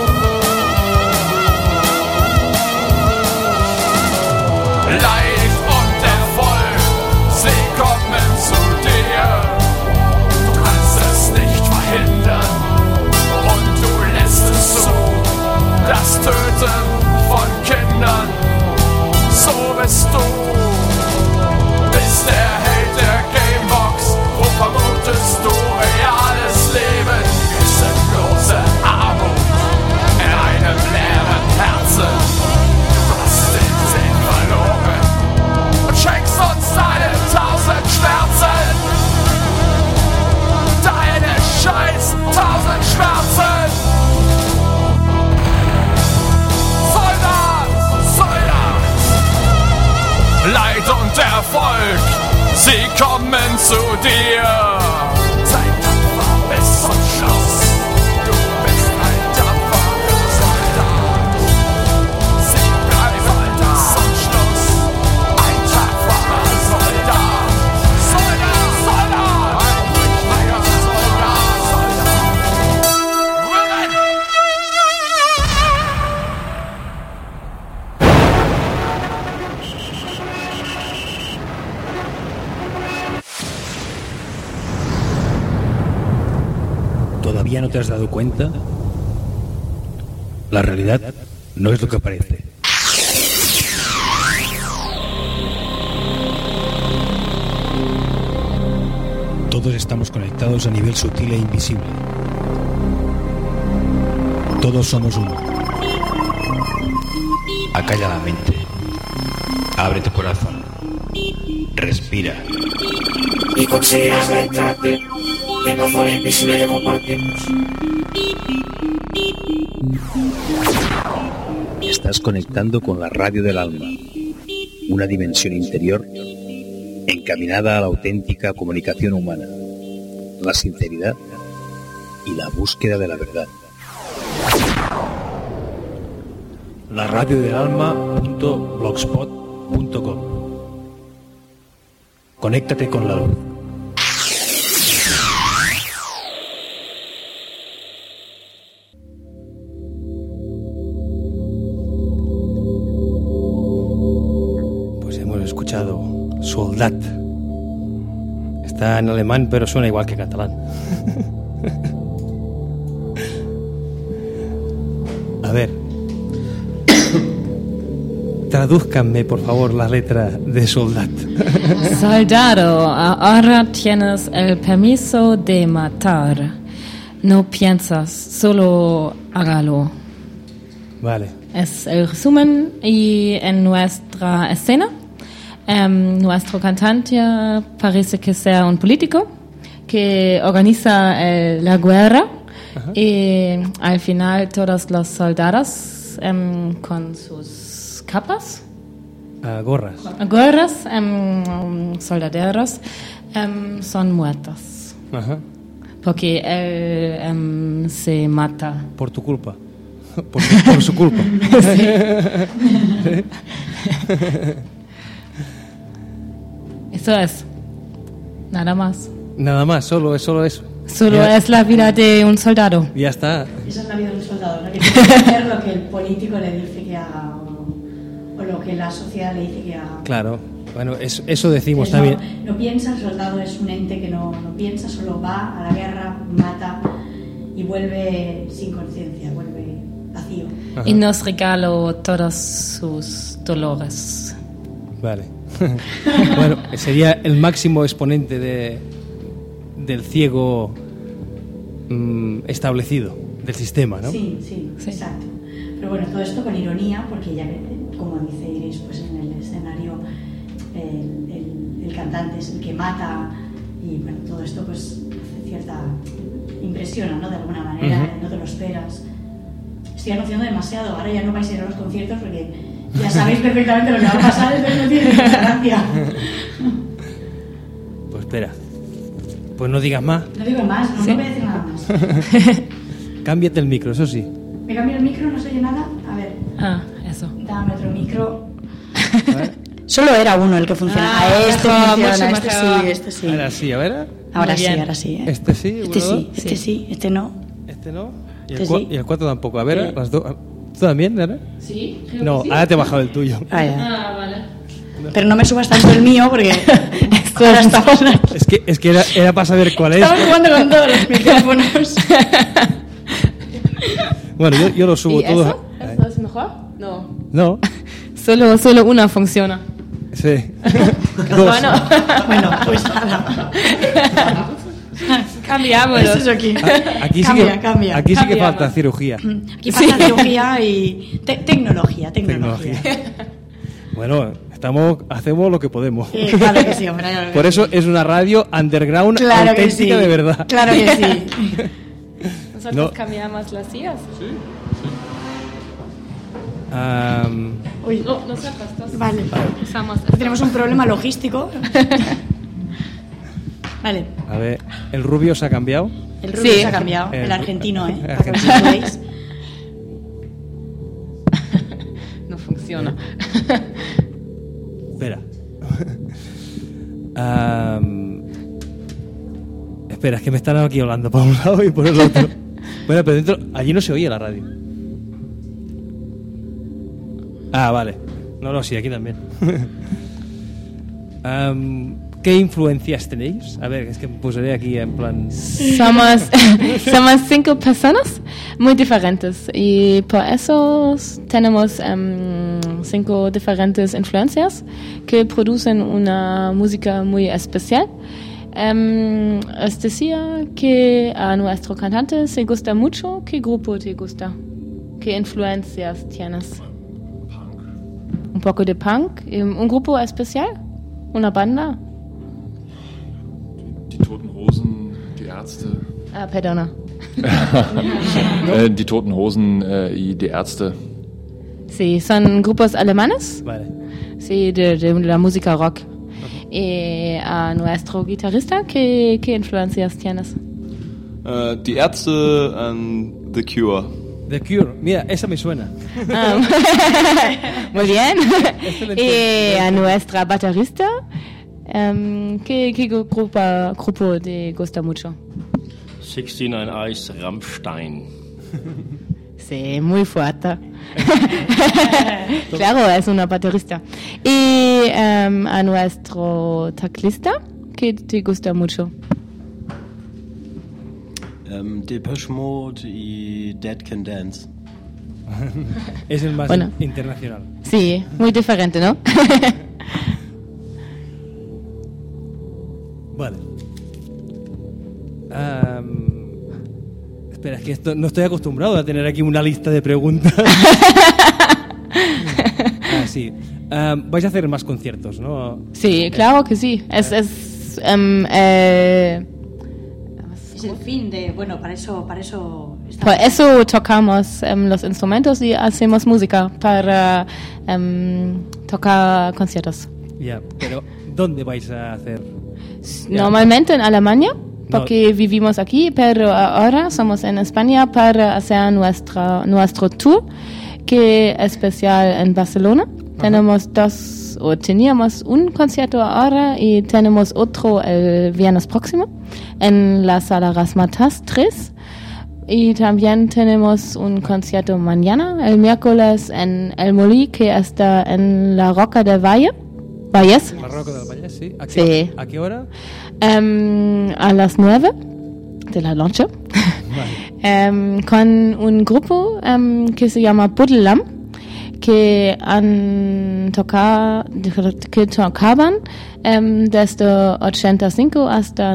Leid und Erfolg, sie kommen zu dir. Du kannst es nicht verhindern und du lässt es zu. Das Töten von Kindern, so bist du. Bist der Held der Gamebox, wo vermutest du reales Leben? Sinnlose Armut in einem leeren Herzen. Du hast den Sinn verloren und schenkst uns deine 1000 Schmerzen. Deine scheiß 1000 Schmerzen. Soldat, Soldat. Leid und Erfolg, sie kommen zu dir. Sei tapfer bis zum Schluss. Du bist ein tapferer Soldat. Sie bleiben bis zum Schluss. Ein tapferer Soldat. Soldat, Soldat. Ein richtiger Soldat, Soldat. Rühren! ¿Todavía no te has dado cuenta? La realidad no es lo que parece. Todos estamos conectados a nivel sutil e invisible. Todos somos uno. Acalla la mente. Abre tu corazón. Respira. Y conseguirás adentrarte en la zona invisible que compartimos. Estás conectando con la radio del alma, una dimensión interior encaminada a la auténtica comunicación humana, la sinceridad y la búsqueda de la verdad. La radio del alma.blogspot.com. Conéctate con la luz. Pues hemos escuchado Soldat. Está en alemán, pero suena igual que catalán. A ver. Tradúzcanme, por favor, la letra de Soldat. Soldado, ahora tienes el permiso de matar. No piensas, solo hágalo. Vale. Es el resumen y en nuestra escena, nuestro cantante parece que sea un político que organiza la guerra. Ajá. Y al final todos los soldados con sus capas, gorras, soldaderos, son muertos. Ajá. Porque él se mata. Por tu culpa. Por su culpa. Sí. Eso es. Nada más. Nada más, solo eso. Solo ya. Es la vida de un soldado. Ya está. Esa es la vida de un soldado, ¿no? Que tiene que hacer lo que el político le dice que haga o lo que la sociedad le dice que haga. Claro. Bueno, eso decimos Entonces, también. No piensa, el soldado es un ente que no piensa, solo va a la guerra, mata y vuelve sin conciencia, vuelve vacío. Ajá. Y nos regaló todos sus dolores. Vale. Bueno, sería el máximo exponente del ciego establecido, del sistema, ¿no? Sí, exacto. Pero bueno, todo esto con ironía, porque ya, como dice Iris, pues en el escenario el cantante es el que mata y bueno, todo esto pues hace cierta impresiona, ¿no? De alguna manera, no te lo esperas. Estoy anunciando demasiado, ahora ya no vais a ir a los conciertos porque ya sabéis perfectamente lo que va a pasar, entonces no tiene ninguna gracia. Pues espera, pues no digas más. No digo más, no, ¿sí? No voy a decir nada más. Cámbiate el micro, eso sí. ¿Me cambio el micro? ¿No se oye nada? A ver. Eso. Dame otro micro. Solo era uno el que funcionaba. Este funciona, este sí. Ahora sí, a ver. Ahora sí. Este sí, este no. Este no. Y el 4 tampoco. A ver, las dos. ¿Tú también, Nara? Sí. No, sí. ahora te he bajado el tuyo. Vale. Pero no me subas tanto el mío porque ahora estamos... Es que era para saber cuál es. Estamos jugando con todos los micrófonos. Bueno, yo lo subo todo. ¿Eso es mejor? No. Solo una funciona. Sí. Bueno, pues nada. Cambiamos. Eso aquí. Cambia. Aquí sí que falta cirugía. Aquí falta cirugía y tecnología. Bueno, hacemos lo que podemos. Claro que sí, hombre. Por eso es una radio underground, claro, auténtica de verdad. Claro que sí. ¿Nosotros cambiamos las sillas? Sí. Uy, nosotros dos. Vale. Tenemos un problema logístico. Vale. A ver, ¿el rubio se ha cambiado? El rubio se ha cambiado, el argentino, para que lo veáis. No funciona. Espera. Espera, es que me están aquí hablando por un lado y por el otro. Bueno, pero dentro, allí no se oye la radio. Vale. No, sí, aquí también. ¿Qué influencias tenéis? A ver, es que me pusaré aquí en plan... Somos 5 personas muy diferentes y por eso tenemos 5 diferentes influencias que producen una música muy especial. Es decir, que a nuestro cantante se gusta mucho. ¿Qué grupo te gusta? ¿Qué influencias tienes? Punk. Un poco de punk. ¿Un grupo especial? ¿Una banda? Die Toten Hosen, die Ärzte. Ah, perdona. Die Toten Hosen y die Ärzte. Sí, son grupos alemanes. Vale. Sí, de la música rock. Y a nuestro guitarrista, ¿qué influencias tienes? Die Ärzte and The Cure. The Cure, mira, esa me suena. Muy bien. Y a nuestra baterista, ¿qué grupo te gusta mucho? 69 Ice Rammstein. Sí, muy fuerte. Claro, es una baterista. Y a nuestro teclista, ¿qué te gusta mucho? Depeche Mode y Dead Can Dance. Es el más internacional. Sí, muy diferente, ¿no? Vale. Espera, es que esto, no estoy acostumbrado a tener aquí una lista de preguntas. Sí. Vais a hacer más conciertos, ¿no? Sí, claro que sí. Es el fin de... Bueno, para eso por eso tocamos los instrumentos y hacemos música para tocar conciertos. Ya, pero ¿dónde vais a hacer? Normalmente en Alemania, porque vivimos aquí, pero ahora somos en España para hacer nuestro tour, que es especial en Barcelona. Teníamos un concierto ahora y tenemos otro el viernes próximo en la sala Razzmatazz 3. Y también tenemos un concierto mañana, el miércoles, en El Molí, que está en la Roca del Valles. La Roca del Valle, sí. Sí. ¿A qué hora? A las 9 de la noche. Con un grupo que se llama Buddelam, que tocaban desde 85 hasta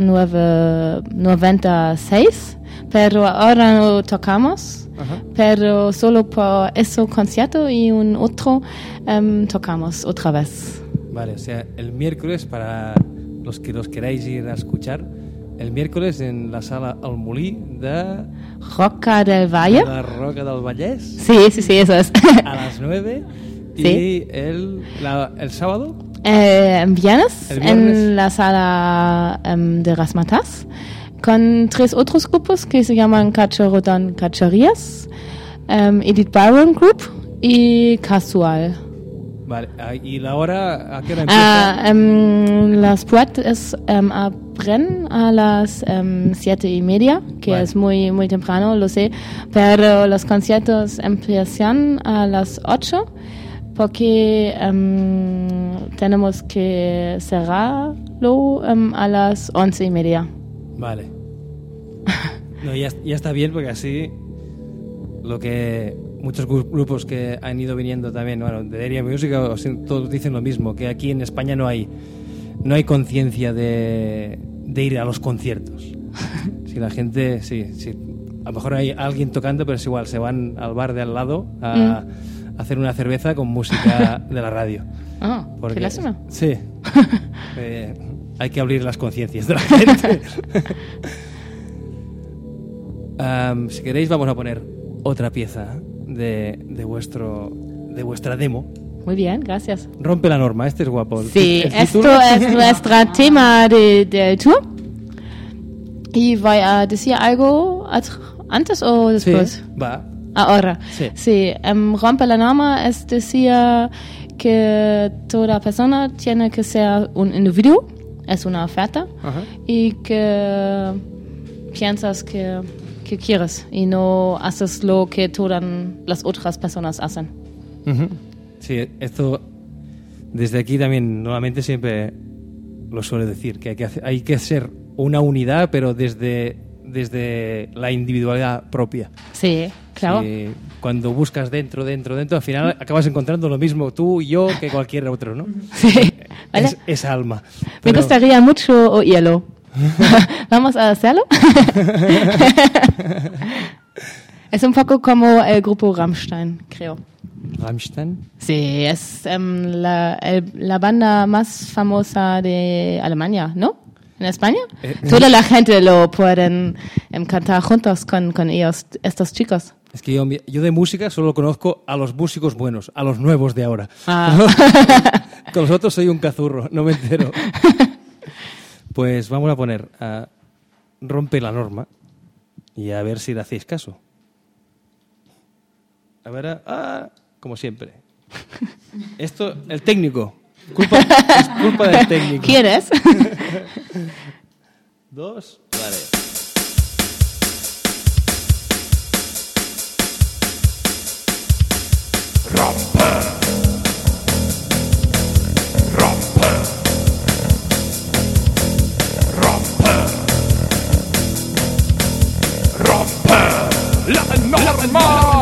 96, pero ahora no tocamos, pero solo por ese concierto y un otro tocamos otra vez. Vale, o sea, el miércoles, para los que los queráis ir a escuchar, el miércoles en la sala El Molí de... Roca del Valle. La Roca del Vallès. Sí, eso es. A las 9. Sí. Y el sábado. Viernes en la sala de Razzmatazz con 3 otros grupos que se llaman Cachorrodón Cachorías, Edith Byron Group y Casual. Vale, ¿y la hora a qué hora empieza? Las puertas abren a las 7:30, que es muy, muy temprano, lo sé, pero los conciertos empiezan a las 8 porque tenemos que cerrarlo a las 11:30. Vale. No, ya está bien, porque así lo que muchos grupos que han ido viniendo también, bueno, de Area Music, todos dicen lo mismo, que aquí en España no hay conciencia de ir a los conciertos. Si la gente, sí, a lo mejor hay alguien tocando, pero es igual, se van al bar de al lado a hacer una cerveza con música de la radio. Ah, qué lástima. Sí. Hay que abrir las conciencias de la gente. Si queréis, vamos a poner otra pieza de vuestra demo. Muy bien, gracias. Rompe la norma, este es guapo. Sí, esto es nuestro tema del tour. ¿Y voy a decir algo antes o después? Sí, va. Ahora. Sí. Rompe la norma es decir que toda persona tiene que ser un individuo, es una oferta, y que piensas que quieres y no haces lo que todas las otras personas hacen. Sí, esto desde aquí también normalmente siempre lo suele decir, que hay que ser una unidad, pero desde la individualidad propia. Sí, claro. Cuando buscas dentro, al final acabas encontrando lo mismo tú y yo que cualquier otro, ¿no? Sí, ¿vale? Esa alma. Me gustaría mucho oírlo. ¿Vamos a hacerlo? Es un poco como el grupo Rammstein, creo. ¿Rammstein? Sí, es la banda más famosa de Alemania, ¿no? ¿En España? Toda la gente lo pueden cantar juntos con ellos, estos chicos. Es que yo de música solo conozco a los músicos buenos, a los nuevos de ahora. Con los otros soy un cazurro, no me entero. Pues vamos a poner a Rompe la Norma y a ver si le hacéis caso. A ver, como siempre. Esto, el técnico. Es culpa del técnico. ¿Quién es? 2, vale. La norma.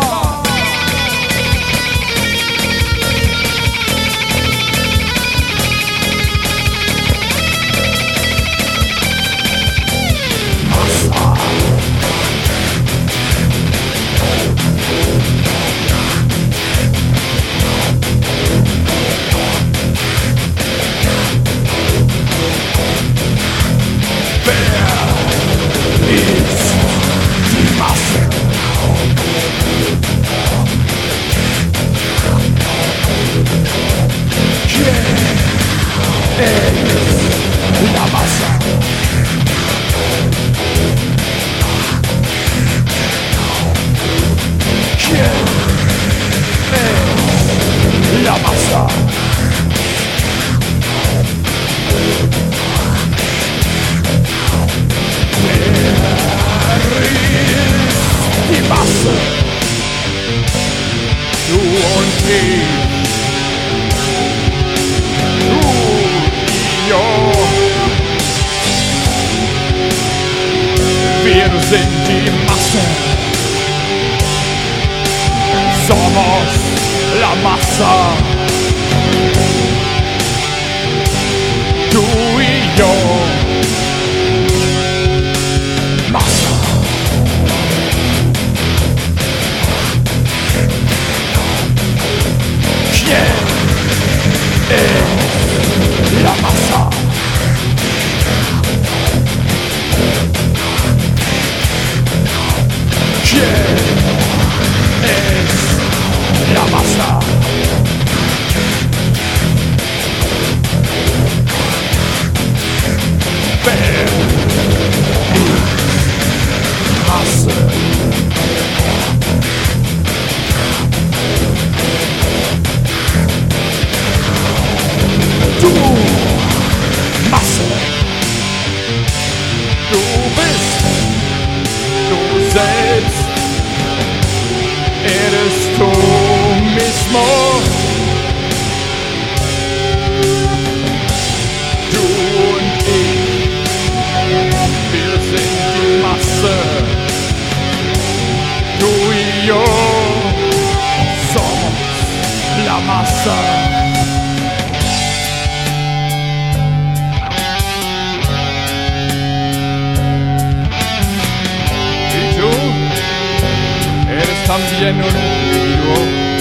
También un individuo.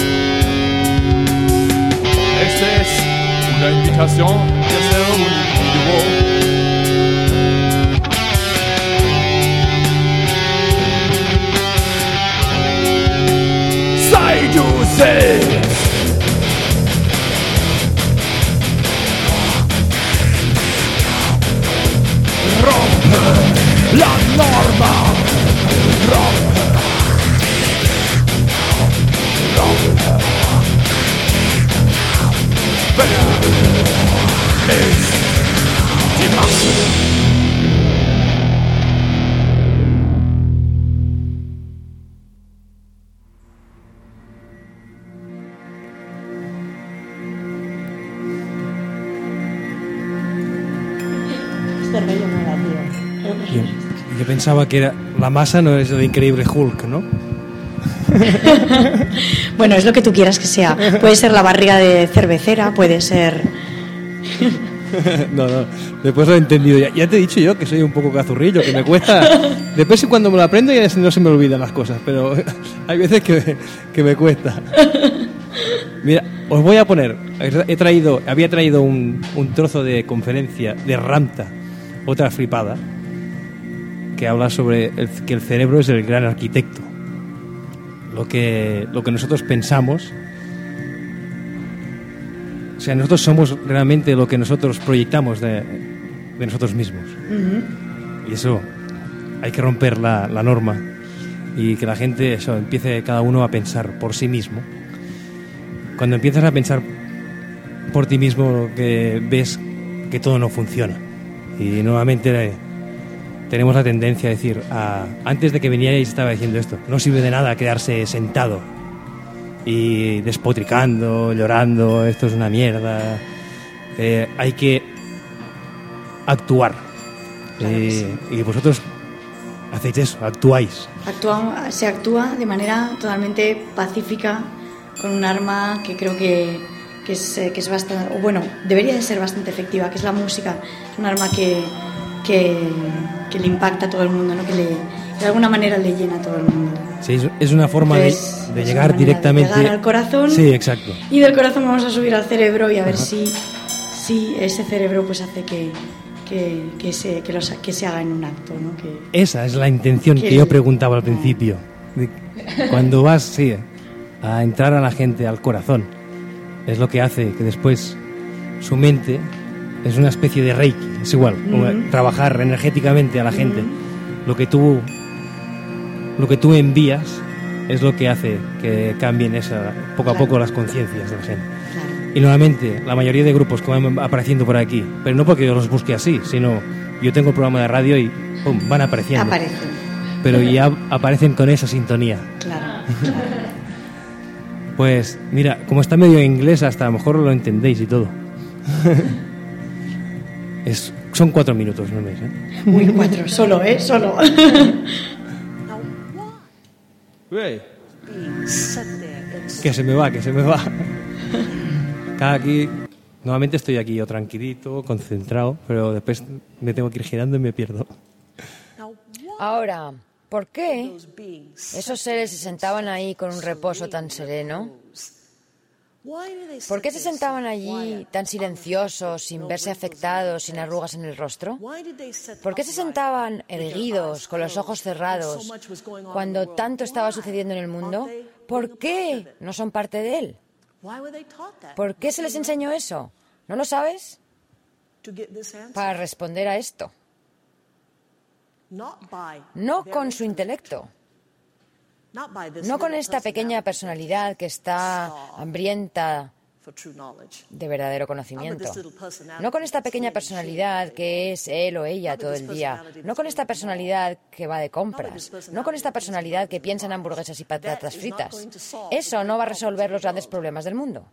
Esta es una invitación de ser un individuo. Sei du selbst. Rompe la norma. Rompe. Wer ist die Masse? bello relativo. Yo pensaba que era la masa no es el increíble Hulk, ¿no? Bueno, es lo que tú quieras que sea. Puede ser la barriga de cervecera, puede ser... No, después lo he entendido. Ya te he dicho yo que soy un poco cazurrillo, que me cuesta. Después cuando me lo aprendo ya no se me olvidan las cosas, pero hay veces que me cuesta. Mira, os voy a poner. Había traído un trozo de conferencia de Ramta, otra flipada, que habla sobre que el cerebro es el gran arquitecto. Lo que nosotros pensamos. O sea, nosotros somos realmente lo que nosotros proyectamos de nosotros mismos. Y eso, hay que romper la norma y que la gente empiece cada uno a pensar por sí mismo. Cuando empiezas a pensar por ti mismo, que ves que todo no funciona. Y nuevamente tenemos la tendencia a decir, antes de que vinierais estaba diciendo esto, no sirve de nada quedarse sentado y despotricando, llorando, esto es una mierda. Hay que actuar. Claro que sí. Y vosotros hacéis eso, actuáis. Se actúa de manera totalmente pacífica, con un arma que creo que es bastante, o bueno, debería de ser bastante efectiva, que es la música. Es un arma que le impacta a todo el mundo, ¿no? Que de alguna manera le llena a todo el mundo. Sí, es una forma de llegar directamente... De llegar al corazón. Sí, exacto. Y del corazón vamos a subir al cerebro y a ver si ese cerebro pues hace que se haga en un acto, ¿no? Esa es la intención que yo preguntaba al principio. Cuando vas, a entrar a la gente, al corazón, es lo que hace que después su mente es una especie de reiki, es igual, trabajar energéticamente a la gente. Lo que tú envías es lo que hace que cambien poco a poco las conciencias de la gente. Claro. Y nuevamente, la mayoría de grupos que van apareciendo por aquí, pero no porque yo los busque así, sino yo tengo el programa de radio y ¡pum!, van apareciendo. Aparecen. Pero ya aparecen con esa sintonía. Claro. Pues mira, como está medio en inglés, hasta a lo mejor lo entendéis y todo. Son 4 minutos, no me dice. Muy 4, solo, solo. Que se me va. Aquí, nuevamente estoy aquí yo tranquilito, concentrado, pero después me tengo que ir girando y me pierdo. Ahora, ¿por qué esos seres se sentaban ahí con un reposo tan sereno? ¿Por qué se sentaban allí tan silenciosos, sin verse afectados, sin arrugas en el rostro? ¿Por qué se sentaban erguidos, con los ojos cerrados, cuando tanto estaba sucediendo en el mundo? ¿Por qué no son parte de él? ¿Por qué se les enseñó eso? ¿No lo sabes? Para responder a esto. No con su intelecto. No con esta pequeña personalidad que está hambrienta de verdadero conocimiento. No con esta pequeña personalidad que es él o ella todo el día. No con esta personalidad que va de compras. No con esta personalidad que piensa en hamburguesas y patatas fritas. Eso no va a resolver los grandes problemas del mundo.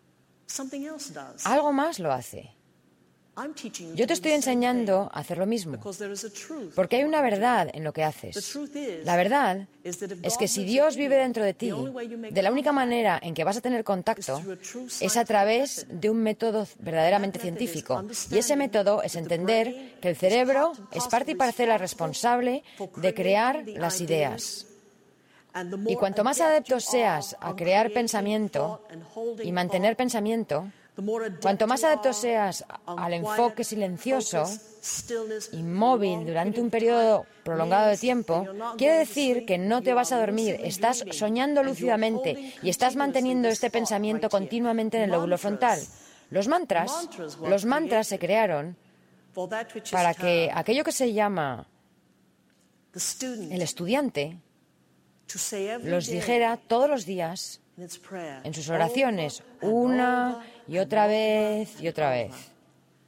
Algo más lo hace. Yo te estoy enseñando a hacer lo mismo, porque hay una verdad en lo que haces. La verdad es que si Dios vive dentro de ti, de la única manera en que vas a tener contacto es a través de un método verdaderamente científico. Y ese método es entender que el cerebro es parte y parcela responsable de crear las ideas. Y cuanto más adepto seas a crear pensamiento y mantener pensamiento, cuanto más adepto seas al enfoque silencioso, inmóvil durante un periodo prolongado de tiempo, quiere decir que no te vas a dormir, estás soñando lúcidamente y estás manteniendo este pensamiento continuamente en el lóbulo frontal. Los mantras se crearon para que aquello que se llama el estudiante los dijera todos los días en sus oraciones, una y otra vez y otra vez.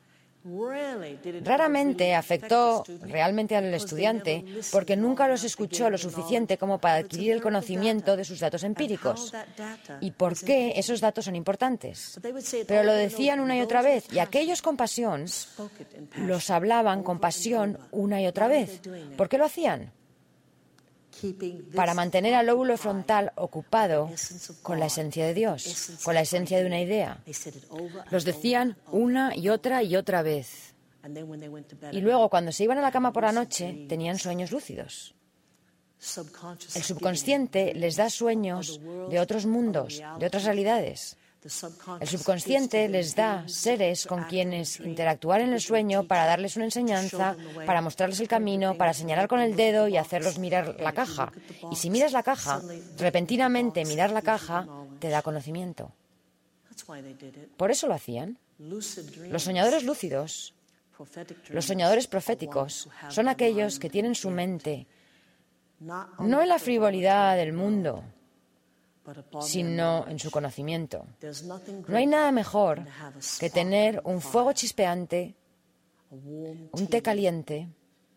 Raramente afectó realmente al estudiante porque nunca los escuchó lo suficiente como para adquirir el conocimiento de sus datos empíricos y por qué esos datos son importantes. Pero lo decían una y otra vez y aquellos con pasión los hablaban con pasión una y otra vez. ¿Por qué lo hacían? Para mantener al lóbulo frontal ocupado con la esencia de Dios, con la esencia de una idea. Los decían una y otra vez. Y luego, cuando se iban a la cama por la noche, tenían sueños lúcidos. El subconsciente les da sueños de otros mundos, de otras realidades. El subconsciente les da seres con quienes interactuar en el sueño para darles una enseñanza, para mostrarles el camino, para señalar con el dedo y hacerlos mirar la caja. Y si miras la caja, repentinamente mirar la caja te da conocimiento. Por eso lo hacían. Los soñadores lúcidos, los soñadores proféticos, son aquellos que tienen su mente no en la frivolidad del mundo, sino en su conocimiento. No hay nada mejor que tener un fuego chispeante, un té caliente,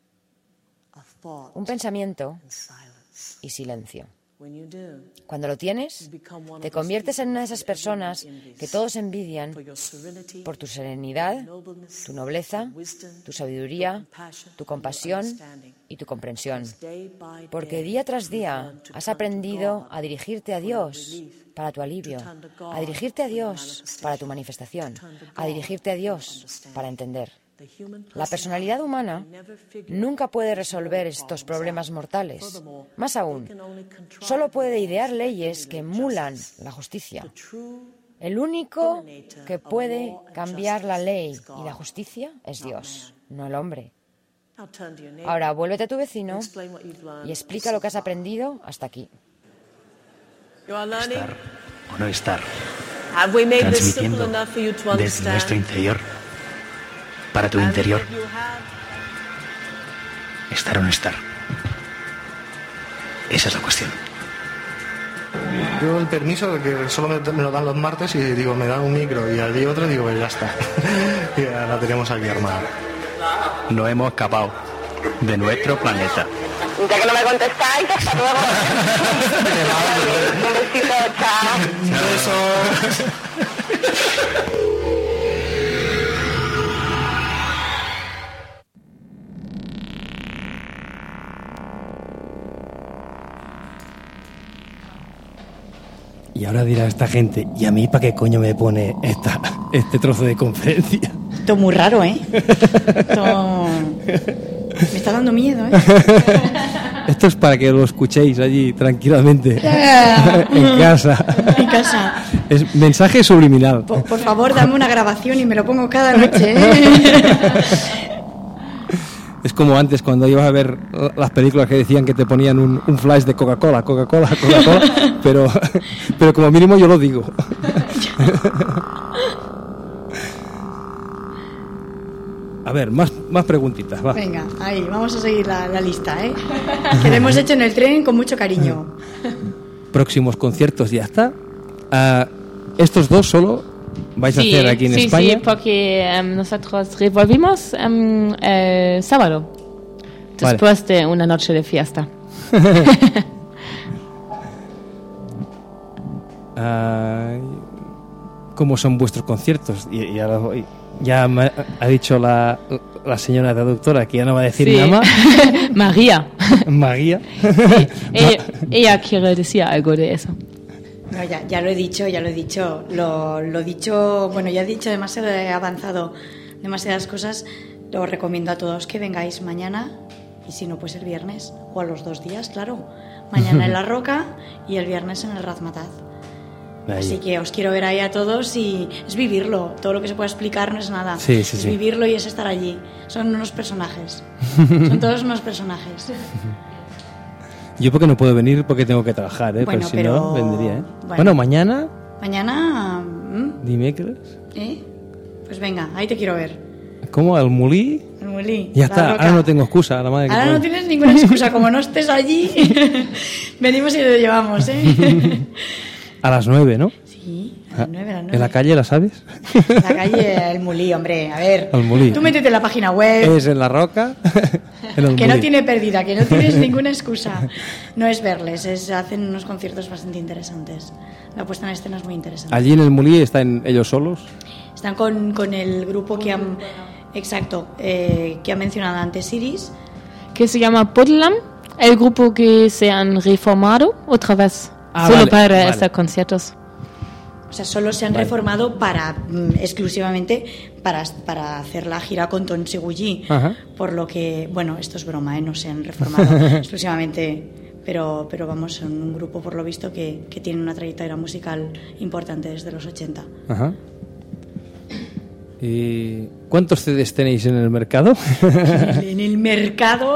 un pensamiento y silencio. Cuando lo tienes, te conviertes en una de esas personas que todos envidian por tu serenidad, tu nobleza, tu sabiduría, tu compasión y tu comprensión. Porque día tras día has aprendido a dirigirte a Dios para tu alivio, a dirigirte a Dios para tu manifestación, a dirigirte a Dios para entender. La personalidad humana nunca puede resolver estos problemas mortales. Más aún, solo puede idear leyes que emulan la justicia. El único que puede cambiar la ley y la justicia es Dios, no el hombre. Ahora, vuélvete a tu vecino y explica lo que has aprendido hasta aquí. Estar o no estar, transmitiendo desde nuestro interior para tu interior. Estar o no estar. Esa es la cuestión. Yo el permiso que solo me lo dan los martes y digo, me dan un micro y al día otro digo, pues ya está. Y ya la tenemos aquí armada. No hemos escapado de nuestro planeta. Ya que no me contestáis, hasta luego. Un besito, chao. Un beso. Y ahora dirá esta gente, ¿y a mí para qué coño me pone este trozo de conferencia? Esto es muy raro, ¿eh? Esto... Me está dando miedo, ¿eh? Esto es para que lo escuchéis allí tranquilamente, en casa. En casa. Es mensaje subliminal. Por favor, dame una grabación y me lo pongo cada noche, ¿eh? Es como antes cuando ibas a ver las películas que decían que te ponían un flash de Coca-Cola, pero como mínimo yo lo digo. A ver, más preguntitas, va. Venga, ahí, vamos a seguir la lista, ¿eh? Que la hemos hecho en el tren con mucho cariño. Próximos conciertos, ya está. Estos dos solo vais a hacer aquí en España. Sí, porque nosotros revolvimos el sábado, después de una noche de fiesta. ¿Cómo son vuestros conciertos? Ya me ha dicho la señora traductora que ya no va a decir nada más. María. María. Sí, ella quiere decir algo de eso. No, ya lo he dicho. Lo dicho, bueno, ya he dicho demasiado, he avanzado demasiadas cosas. Lo recomiendo a todos que vengáis mañana y si no, pues el viernes o a los 2 días, claro. Mañana en La Roca y el viernes en el Razmataz. Así que os quiero ver ahí a todos y es vivirlo. Todo lo que se pueda explicar no es nada. Es vivirlo y es estar allí. Son unos personajes. Son todos unos personajes. Yo porque no puedo venir porque tengo que trabajar, bueno, pero si no, vendría, ¿eh? Bueno, mañana... Mañana... Dimecres. Pues venga, ahí te quiero ver. ¿Cómo? ¿Al Mulí? El Mulí. Ya está, ahora no tengo excusa. La madre ahora no tienes ninguna excusa. Como no estés allí, venimos y lo llevamos, ¿eh? A las 9, ¿no? Sí. Sí, a las 9, a las 9. ¿En la calle, la sabes? La calle El Mulí, hombre, a ver. El Mulí. Tú métete en la página web. Es en La Roca. En el Que Mulí. no tiene pérdida, que no tienes ninguna excusa. No es verles, hacen unos conciertos bastante interesantes. La puesta en escena es muy interesante. Allí en el Mulí están ellos solos. Están con el grupo que han... Exacto, que ha mencionado antes Iris. Que se llama Puddlam, el grupo que se han reformado otra vez. Solo vale, para estos conciertos. O sea, solo se han reformado para exclusivamente para hacer la gira con Ton Segullí. Ajá. Por lo que, bueno, esto es broma, no se han reformado exclusivamente, pero vamos, son un grupo por lo visto que tiene una trayectoria musical importante desde los 80. Ajá. ¿Y cuántos CDs tenéis en el mercado? En el mercado.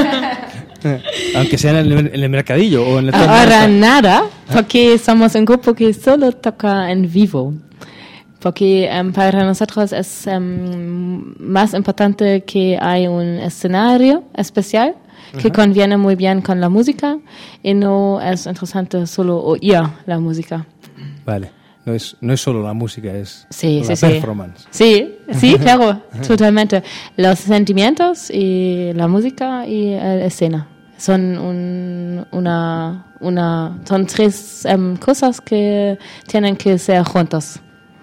Aunque sea en el mercadillo o en el Ahora nada, porque somos un grupo que solo toca en vivo. Porque para nosotros es más importante que hay un escenario especial que conviene muy bien con la música y no es interesante solo oír la música. Vale. No es solo la música, es la performance. Sí, claro, totalmente. Los sentimientos y la música y la escena son son tres cosas que tienen que ser juntos.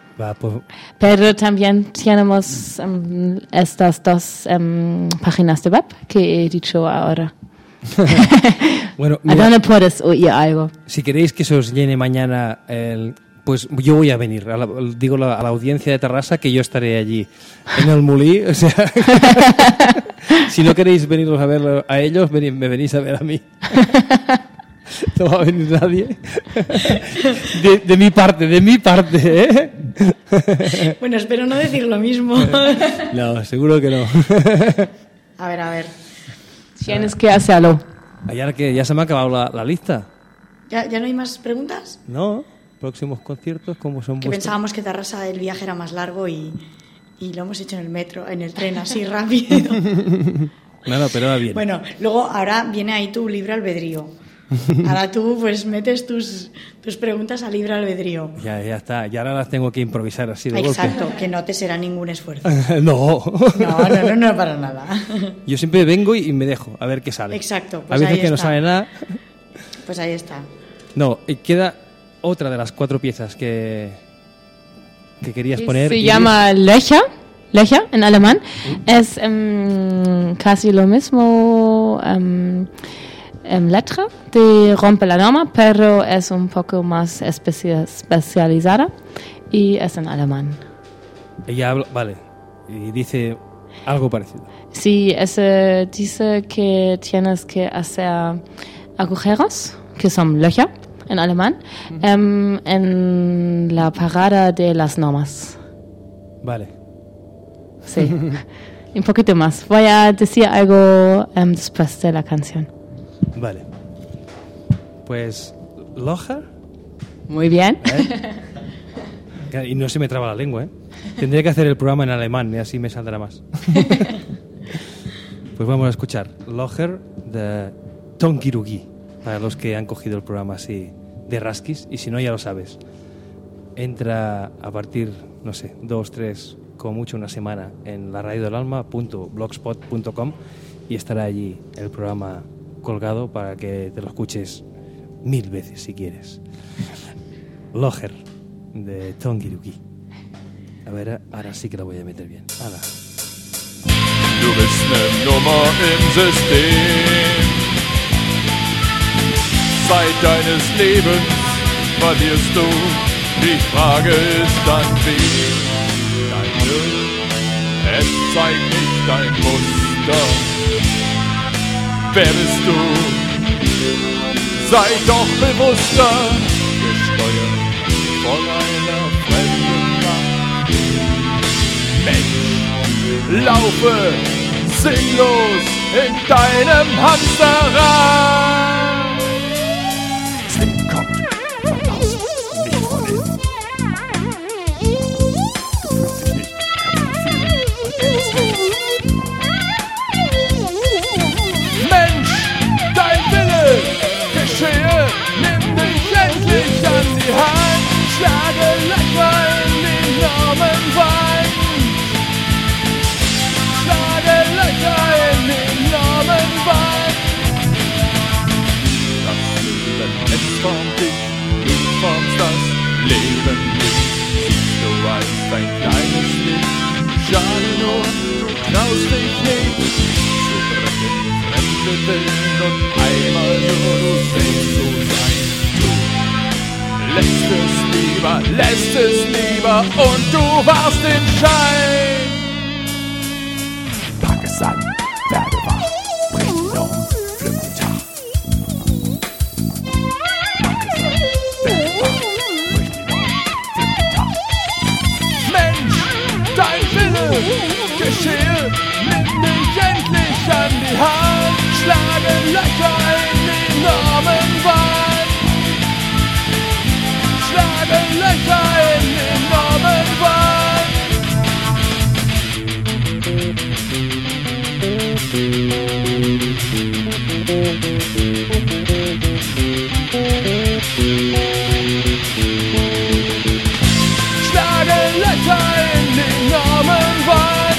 Pero también tenemos estas dos páginas de web que he dicho ahora. Bueno, ¿A dónde puedes oír algo? Si queréis que se os llene mañana pues yo voy a venir, a la audiencia de Terrassa, que yo estaré allí en el Mulí, o sea, si no queréis veniros a ver a ellos, me venís a ver a mí. No va a venir nadie. De mi parte, ¿eh? Bueno, espero no decir lo mismo. No, seguro que no. A ver. Tienes que hacerlo. Ahora que ya se me ha acabado la lista. ¿Ya no hay más preguntas? No. Próximos conciertos, ¿cómo son que vuestros? Pensábamos que Terrassa el viaje era más largo y lo hemos hecho en el metro, en el tren, así rápido. No, pero va bien. Bueno, luego ahora viene ahí tu libre albedrío. Ahora tú pues metes tus preguntas a libre albedrío. Ya está, y ahora las tengo que improvisar así de Exacto, golpe. Que no te será ningún esfuerzo. No, para nada. Yo siempre vengo y me dejo, a ver qué sale. Exacto, pues a veces que no sale nada. Pues ahí está. No, y queda otra de las 4 piezas que querías poner. Se llama Löcher en alemán. Es casi lo mismo letra de Rompe la Norma, pero es un poco más especializada y es en alemán. Ella habla, vale, y dice algo parecido. Sí, dice que tienes que hacer agujeros, que son Löcher en alemán, en la parada de las normas. Vale. Sí, un poquito más. Voy a decir algo después de la canción. Vale. Pues, Löcher. Muy bien. Y no se me traba la lengua, ¿eh? Tendré que hacer el programa en alemán y así me saldrá más. Pues vamos a escuchar Löcher de Ton Segullí, para los que han cogido el programa así de rasquis, y si no ya lo sabes. Entra a partir, 2, 3, como mucho una semana en laradiodelalma.blogspot.com y estará allí el programa colgado para que te lo escuches 1000 veces si quieres. Löcher de Ton Segullí. A ver, ahora sí que la voy a meter bien. Ahora. Du bist ne Nummer im System. Zeit deines Lebens verlierst du. Die Frage ist dann wen. Dein Hirn, es zeigt nicht dein Muster. Wer bist du? Sei doch bewusster, gesteuert von einer fremden Macht. Mensch, laufe sinnlos in deinem Hamsterrad. Sinn kommt von außen, nicht von innen. Du fühlst dich nicht, kannst nicht fühlen und denkst nicht. Mensch, dein Wille geschehe, nimm dich endlich an die Hand, schlage und du warst in Schein. Pakistan, werde wach, bricht noch, pflück den Tag. Dein Wille geschehe, nimm mich endlich an die Hand, schlage Löcher in den enormen Wald. Schlage Löcher in den enormen Wald. Schlage Löcher in den enormen Wald.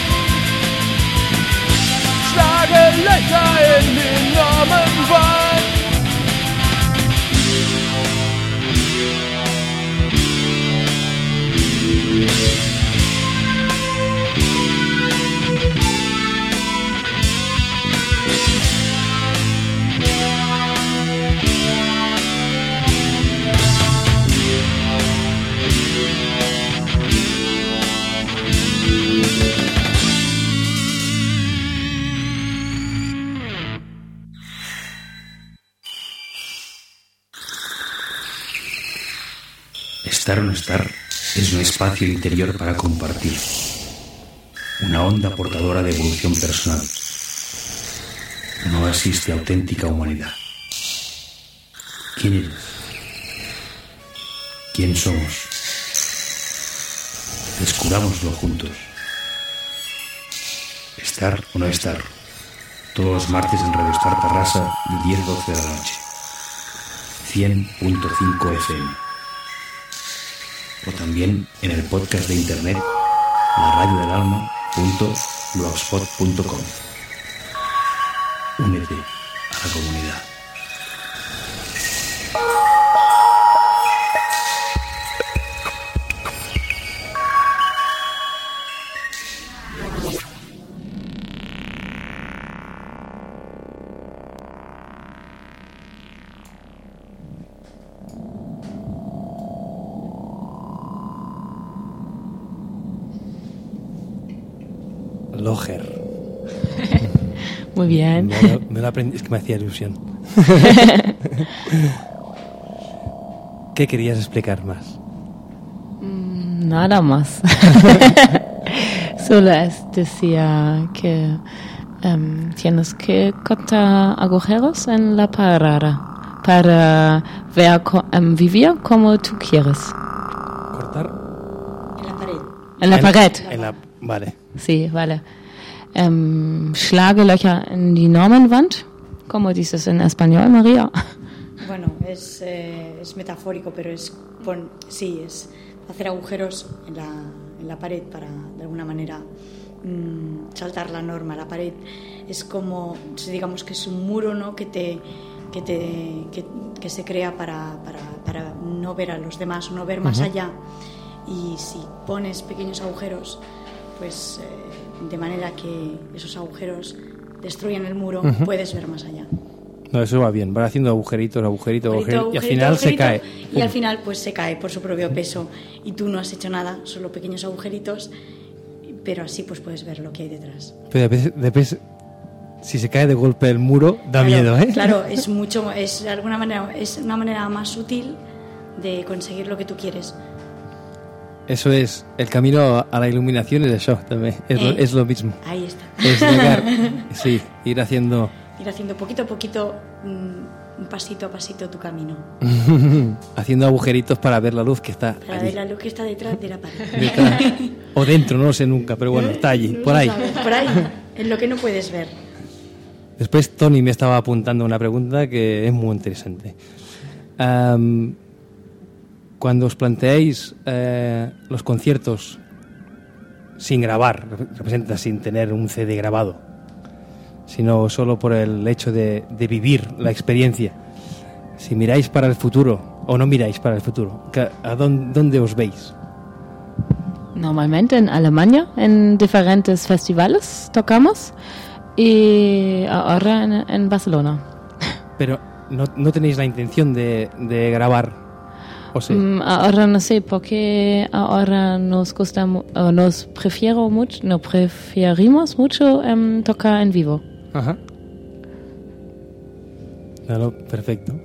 Schlage Löcher in den enormen Wald. Estar o no estar es un espacio interior para compartir, una onda portadora de evolución personal, un oasis de auténtica humanidad. ¿Quién eres? ¿Quién somos? Descubrámoslo juntos. Estar o no estar, todos los martes en Radio Star Tarrasa de 10 a 12 de la noche. 100.5 FM. O también en el podcast de internet laradiodelalma.blogspot.com. Únete a la comunidad. Loger. Muy bien. Me lo aprendí, es que me hacía ilusión. ¿Qué querías explicar más? Nada más. Solo decía que tienes que cortar agujeros en la pared para vivir como tú quieres. ¿Cortar? En la pared. En la pared. Vale. Sí, vale. Schlage Löcher en die Normenwand. ¿Cómo dices en español, María? Bueno, es metafórico, pero es hacer agujeros en la pared para, de alguna manera, saltar la norma. La pared es como, digamos que es un muro, ¿no? que se crea para no ver a los demás, no ver más allá. Y si pones pequeños agujeros, pues de manera que esos agujeros destruyen el muro, puedes ver más allá. No, eso va bien, van haciendo agujeritos, y al final se cae. Y al final pues se cae por su propio peso y tú no has hecho nada, solo pequeños agujeritos, pero así pues puedes ver lo que hay detrás. Pero después si se cae de golpe el muro, da miedo, ¿eh? Claro, es de alguna manera, es una manera más sutil de conseguir lo que tú quieres. Eso es, el camino a la iluminación es eso también, es lo mismo. Ahí está. Es llegar, sí, ir haciendo poquito a poquito, pasito a pasito tu camino. Haciendo agujeritos para ver la luz que está para allí. ver la luz que está detrás de la pared. O dentro, no lo sé nunca, pero bueno, está allí, por ahí. Por ahí, en lo que no puedes ver. Después Tony me estaba apuntando una pregunta que es muy interesante. Cuando os planteáis los conciertos sin grabar, representa sin tener un CD grabado, sino solo por el hecho de vivir la experiencia, si miráis para el futuro o no miráis para el futuro, ¿a dónde os veis? Normalmente en Alemania, en diferentes festivales tocamos, y ahora en Barcelona. Pero no tenéis la intención de grabar. ¿O sí? Ahora no sé, porque ahora nos gusta, nos preferimos mucho tocar en vivo. Ajá. Claro, perfecto.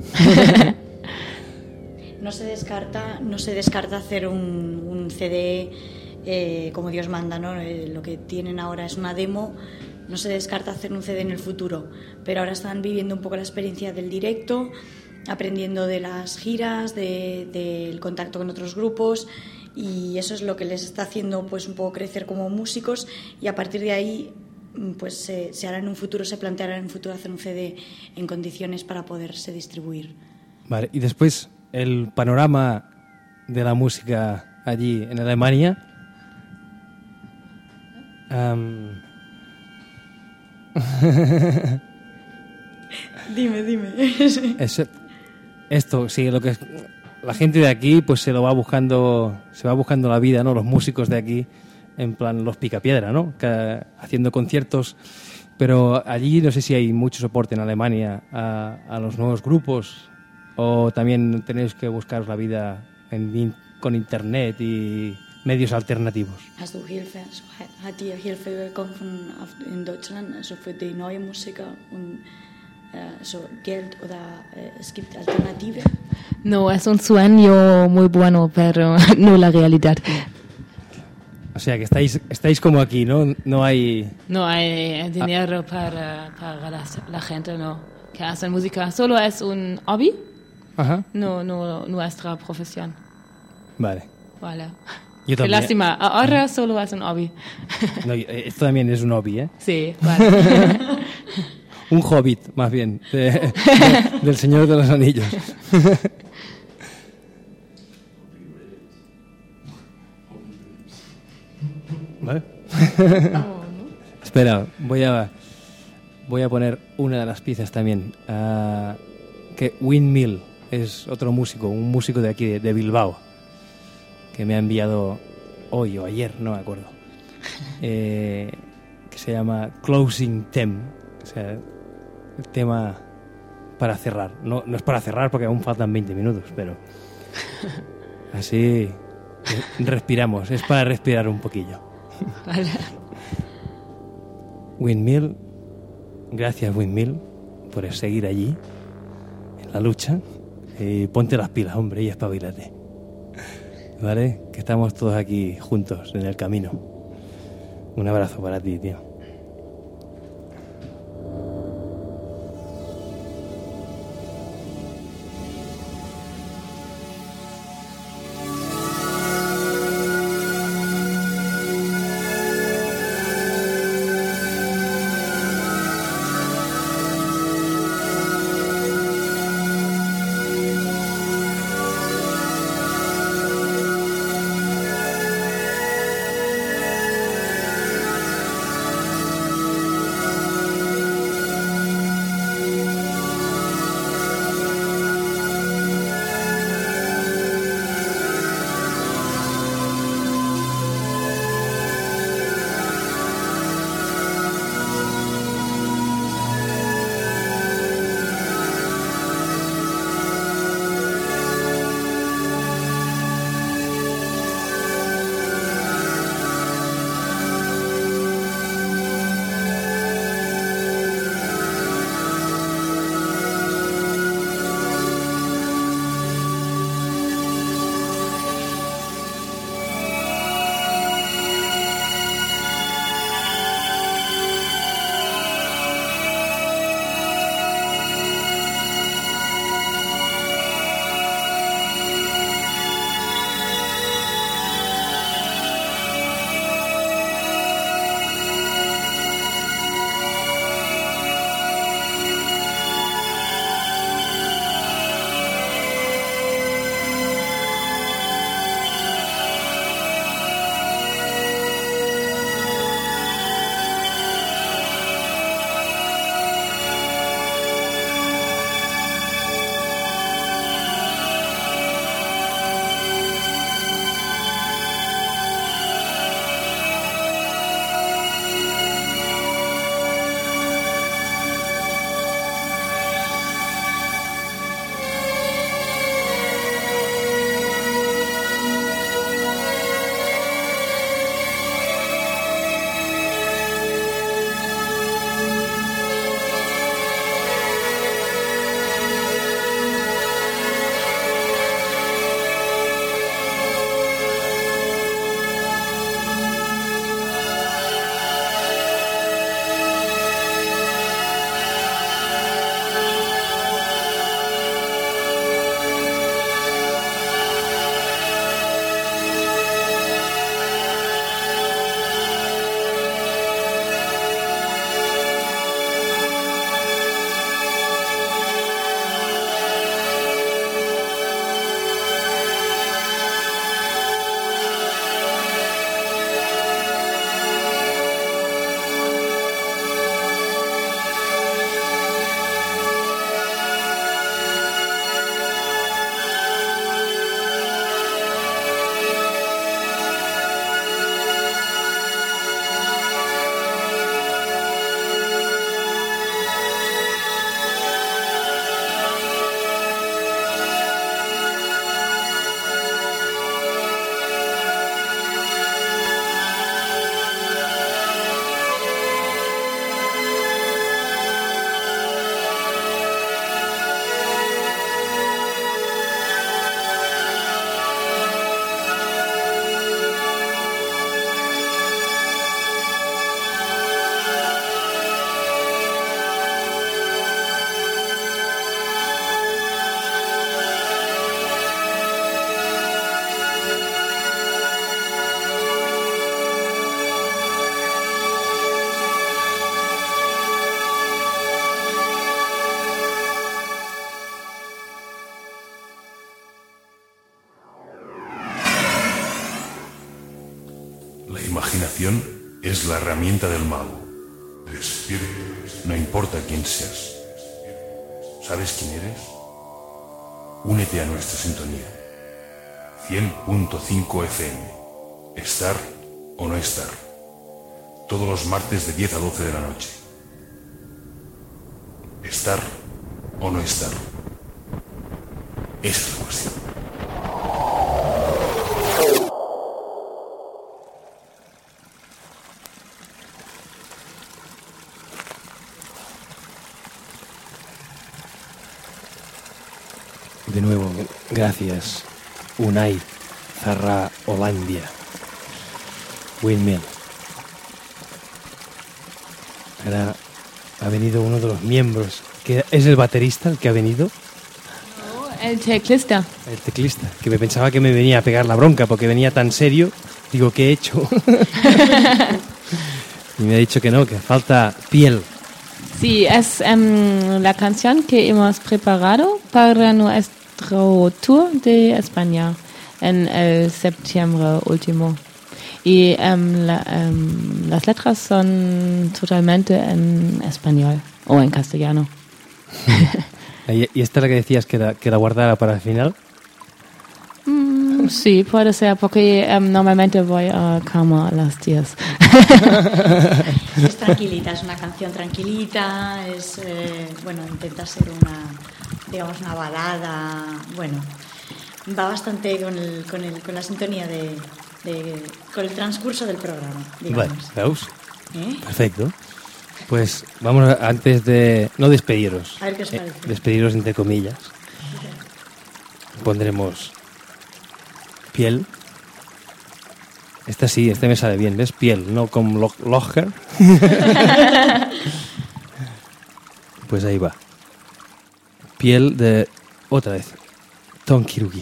No se descarta hacer un CD como Dios manda, ¿no? Lo que tienen ahora es una demo. No se descarta hacer un CD en el futuro, pero ahora están viviendo un poco la experiencia del directo, aprendiendo de las giras, del contacto con otros grupos, y eso es lo que les está haciendo pues un poco crecer como músicos, y a partir de ahí pues se hará en un futuro, se planteará en un futuro hacer un CD en condiciones para poderse distribuir. Vale, y después el panorama de la música allí en Alemania. Dime. Esto, sí, lo que es, la gente de aquí pues se va buscando la vida, ¿no? Los músicos de aquí, en plan los Picapiedra, ¿no? Haciendo conciertos, pero allí no sé si hay mucho soporte en Alemania a los nuevos grupos, o también tenéis que buscaros la vida con internet y medios alternativos. Hast du Hilfe? Hat dir Hilfe bekommen in Deutschland, also für die neuen Musiker und so Geld oder es gibt Alternative? No, es un sueño muy bueno, pero no la realidad. O sea que estáis como aquí, ¿no? No hay dinero para la gente, no, que hacen música. Solo es un hobby. Ajá. No nuestra profesión. Vale. Qué lástima, ahora solo es un hobby. No, esto también es un hobby, ¿eh? Sí, vale. Un hobbit, más bien, del Señor de los Anillos. ¿Vale? Espera, voy a poner una de las piezas también. Que Windmill es otro músico, un músico de aquí, de Bilbao, que me ha enviado hoy o ayer, no me acuerdo, que se llama Closing Theme, o sea, el tema para cerrar. No es para cerrar porque aún faltan 20 minutos, pero así respiramos, es para respirar un poquillo. Vale. Windmill, gracias Windmill por seguir allí en la lucha, y ponte las pilas, hombre, y espabilate. ¿Vale? Que estamos todos aquí juntos en el camino. Un abrazo para ti, tío. imaginación es la herramienta del mago. No importa quién seas. ¿Sabes quién eres? Únete a nuestra sintonía. 100.5 FM. Estar o no estar. Todos los martes de 10 a 12 de la noche. Estar o no estar. Esa es la cuestión. De nuevo, gracias, Unai Zarra Holandia. Windmill. Ahora ha venido uno de los miembros, que es el baterista el que ha venido. El teclista. El teclista, que me pensaba que me venía a pegar la bronca porque venía tan serio. Digo, ¿qué he hecho? Y me ha dicho que no, que falta piel. Sí, es la canción que hemos preparado para nuestro tour de España en el septiembre último. Y las letras son totalmente en español o en castellano. ¿Y esta es la que decías que la guardara para el final? Sí, puede ser, porque normalmente voy a cama a las 10. Es tranquilita, es una canción tranquilita, es, bueno, intenta ser una balada, bueno, va bastante con la sintonía con el transcurso del programa, digamos. Vale, ¿veus? Perfecto. Pues vamos antes de... No despediros. A ver qué os parece. Despediros entre comillas. Pondremos piel. Esta sí, me sale bien, ¿ves? Piel, no con Locher. Pues ahí va. Piel de... Otra vez. Tom Kirugi.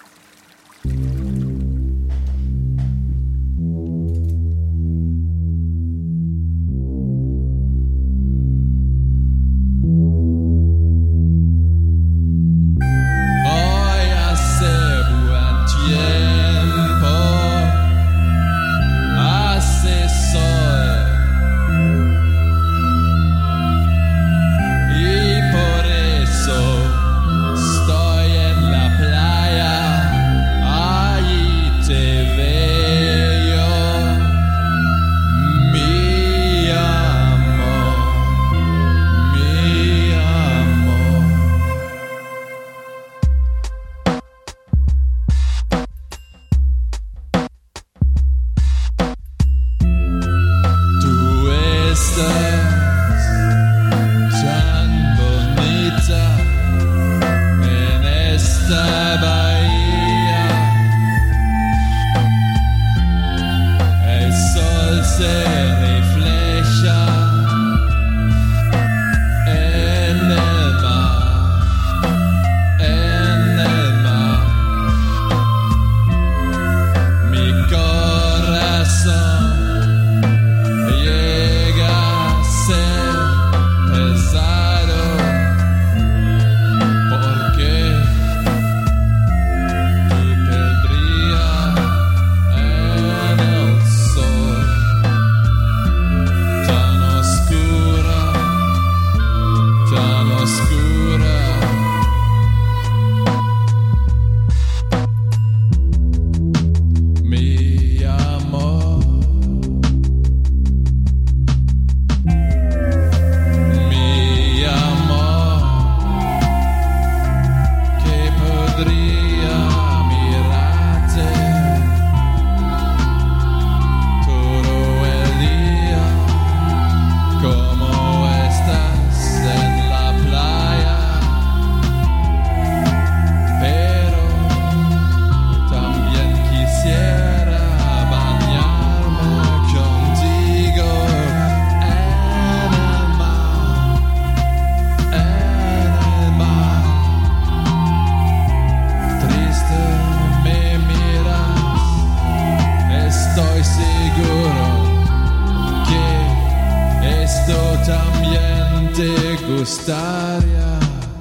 gustaría,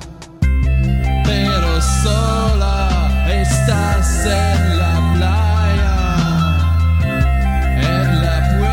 pero sola estás en la playa, en la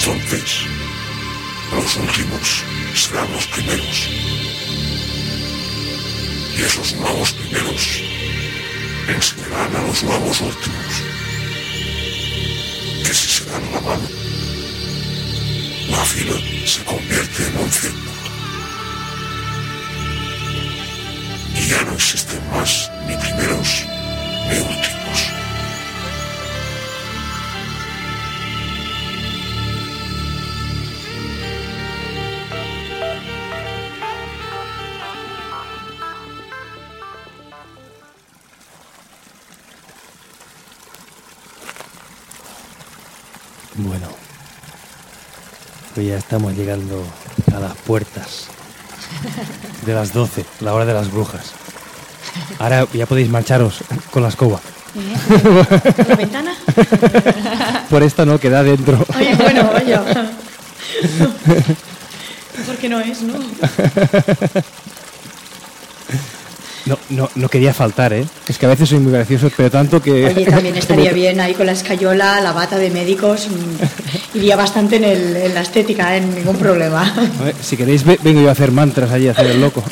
Entonces, los últimos serán los primeros. Y esos nuevos primeros enseñarán a los nuevos últimos que si se dan la mano, la fila se convierte en un círculo. Y ya no existen más ni primeros ni últimos. Bueno, pues ya estamos llegando a las puertas de las 12, la hora de las brujas. Ahora ya podéis marcharos con la escoba. ¿Por la ventana? Por esta no, queda dentro. Oye, bueno, oye. Porque no es, ¿no? No quería faltar, ¿eh? Es que a veces soy muy gracioso, pero tanto que... Oye, también estaría bien ahí con la escayola, la bata de médicos. Iría bastante en la estética, en ningún problema. A ver, si queréis, vengo yo a hacer mantras allí, a hacer el loco.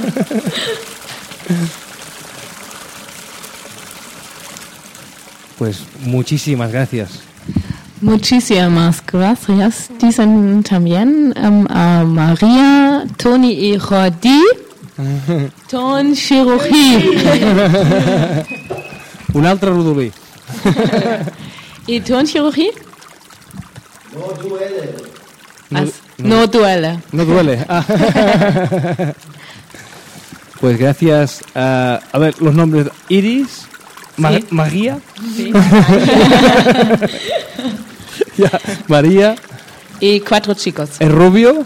Pues muchísimas gracias. Muchísimas gracias. Dicen también a María, Tony y Jordi. Ton chirurgia. Un altre rodolí. ¿Y ton chirurgia? No duele. No duele. No duele. Pues gracias a ver, los nombres: Iris, Sí. María. Sí. Ya, María. Y 4 chicos. El rubio.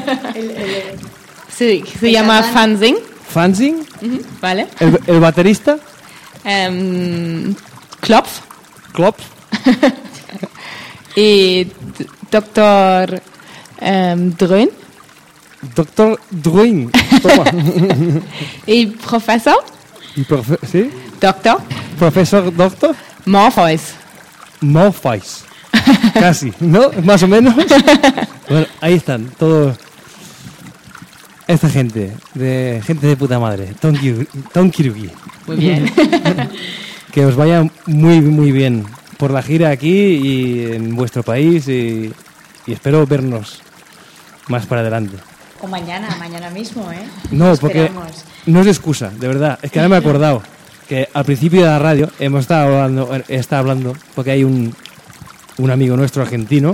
Sí, se llama Fanzing. Fanzing. Vale. El baterista. Klopf. Klopf. Y Dr. Drön. Dr. Drön. Toma. Y profesor. ¿Sí? Doctor. Profesor Doctor. Morpheus. Morpheus. Casi, ¿no? Más o menos. Bueno, ahí están todos. Esta gente de puta madre. Tonkirugi. Muy bien. Que os vaya muy, muy bien por la gira aquí y en vuestro país y espero vernos más para adelante. O mañana mismo, ¿eh? No, porque Esperamos. no es excusa, de verdad. Es que ahora me he acordado que al principio de la radio hemos estado hablando porque hay un amigo nuestro argentino,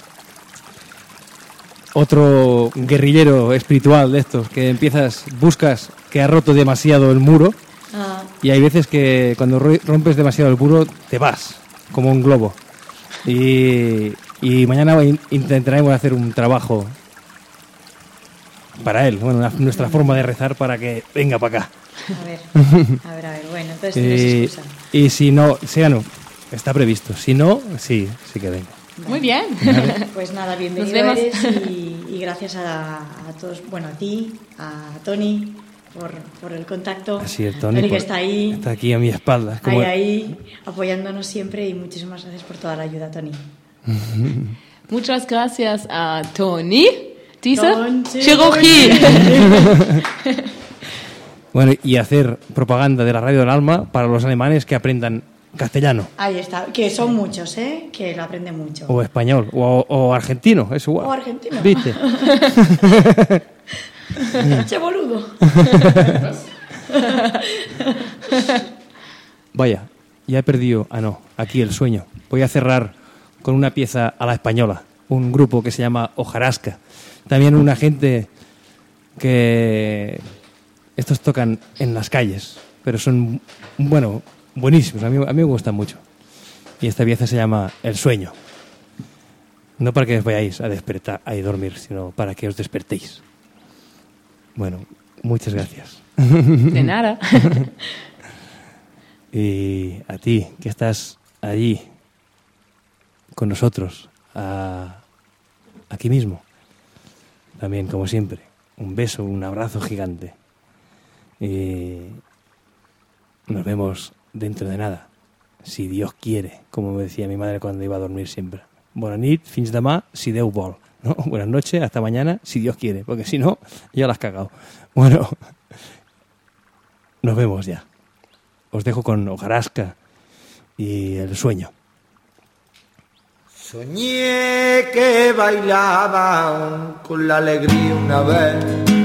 otro guerrillero espiritual de estos, que buscas que ha roto demasiado el muro. Y hay veces que cuando rompes demasiado el muro te vas, como un globo. Y mañana intentaremos hacer un trabajo para él, bueno, nuestra forma de rezar para que venga para acá. A ver, bueno, entonces no es excusa. Y si no, está previsto. Si no, sí que venga. Muy bien. Pues nada, bienvenido Nos vemos. eres y gracias a todos, bueno, a ti, a Tony por el contacto. Así es, Tony que está ahí. Está aquí a mi espalda. Ahí, apoyándonos siempre y muchísimas gracias por toda la ayuda, Tony. Muchas gracias a Tony. Dice Ton chirurgia. Bueno, y hacer propaganda de la Radio del Alma para los alemanes que aprendan castellano. Ahí está, que son muchos, ¿eh? Que lo aprenden mucho. O español, o argentino, es igual. O argentino. ¿Viste? Che boludo. Vaya, ya he perdido, aquí el sueño. Voy a cerrar con una pieza a la española, un grupo que se llama Hojarasca. También una gente que estos tocan en las calles, pero son, bueno, buenísimos, a mí me gustan mucho. Y esta pieza se llama El sueño. No para que os vayáis a despertar, a dormir, sino para que os despertéis. Bueno, muchas gracias. De nada. Y a ti, que estás allí con nosotros, aquí mismo. También, como siempre, un beso, un abrazo gigante. Y nos vemos dentro de nada, si Dios quiere, como me decía mi madre cuando iba a dormir siempre. Bona nit, fins demà, si Déu vol. ¿No? Buenas noches, hasta mañana, si Dios quiere, porque si no, ya la has cagado. Bueno, nos vemos ya. Os dejo con Hojarasca y El sueño. Soñé que bailaban con la alegría una vez.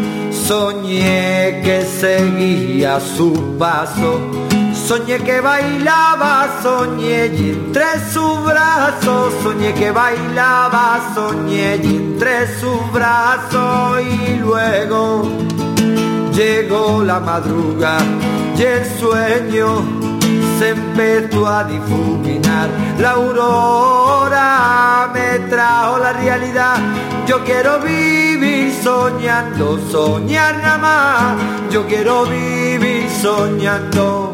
Soñé que seguía su paso. Soñé que bailaba, soñé y entre sus brazos. Soñé que bailaba, soñé y entre sus brazos. Y luego llegó la madrugada y el sueño se empezó a difuminar. La aurora me trajo la realidad. Yo quiero vivir soñando, soñar nada más. Yo quiero vivir soñando.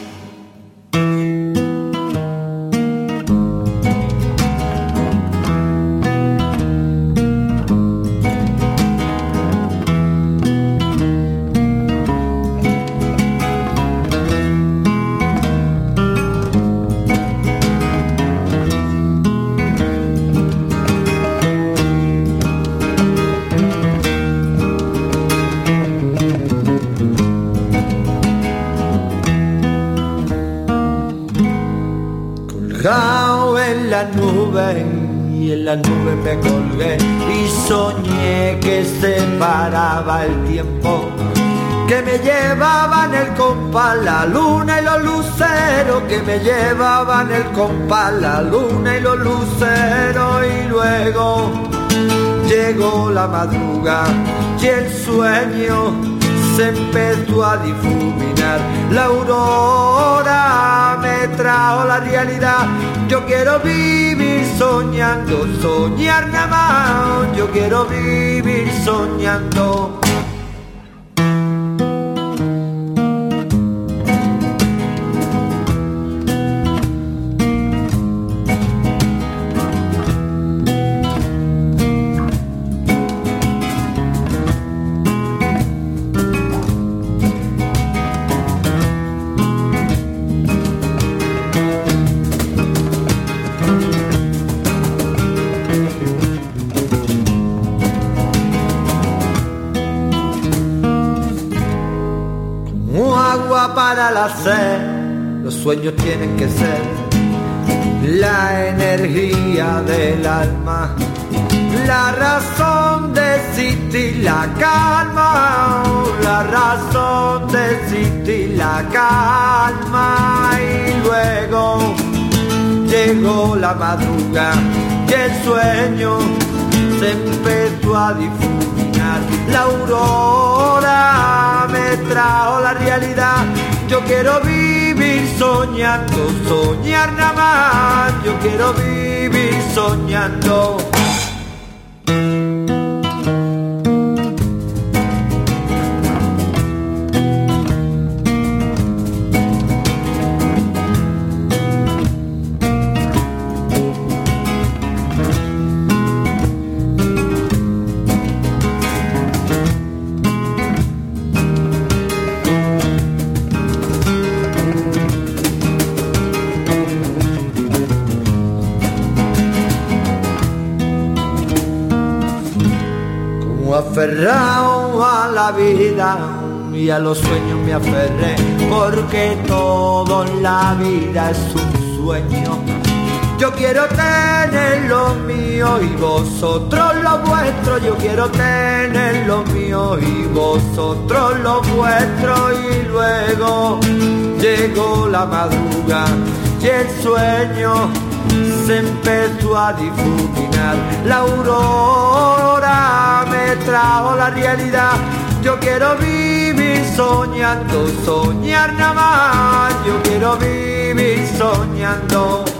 En la nube y en la nube me colgué y soñé que se paraba el tiempo, que me llevaban el compás la luna y los luceros, que me llevaban el compás la luna y los luceros. Y luego llegó la madrugada y el sueño se empezó a difuminar. La aurora me trajo la realidad. Yo quiero vivir soñando, soñar nada más. Yo quiero vivir soñando. Para la sed, los sueños tienen que ser la energía del alma, la razón de existir, la calma, la razón de existir, la calma. Y luego llegó la madrugada y el sueño se empezó a difuminar. La aurora me trajo la realidad. Yo quiero vivir soñando, soñar nada más. Yo quiero vivir soñando. Aferrado a la vida y a los sueños me aferré, porque todo en la vida es un sueño. Yo quiero tener lo mío y vosotros lo vuestro. Yo quiero tener lo mío y vosotros lo vuestro. Y luego llegó la madrugada y el sueño se empezó a difuminar. La aurora me trajo la realidad. Yo quiero vivir soñando, soñar nada más. Yo quiero vivir soñando.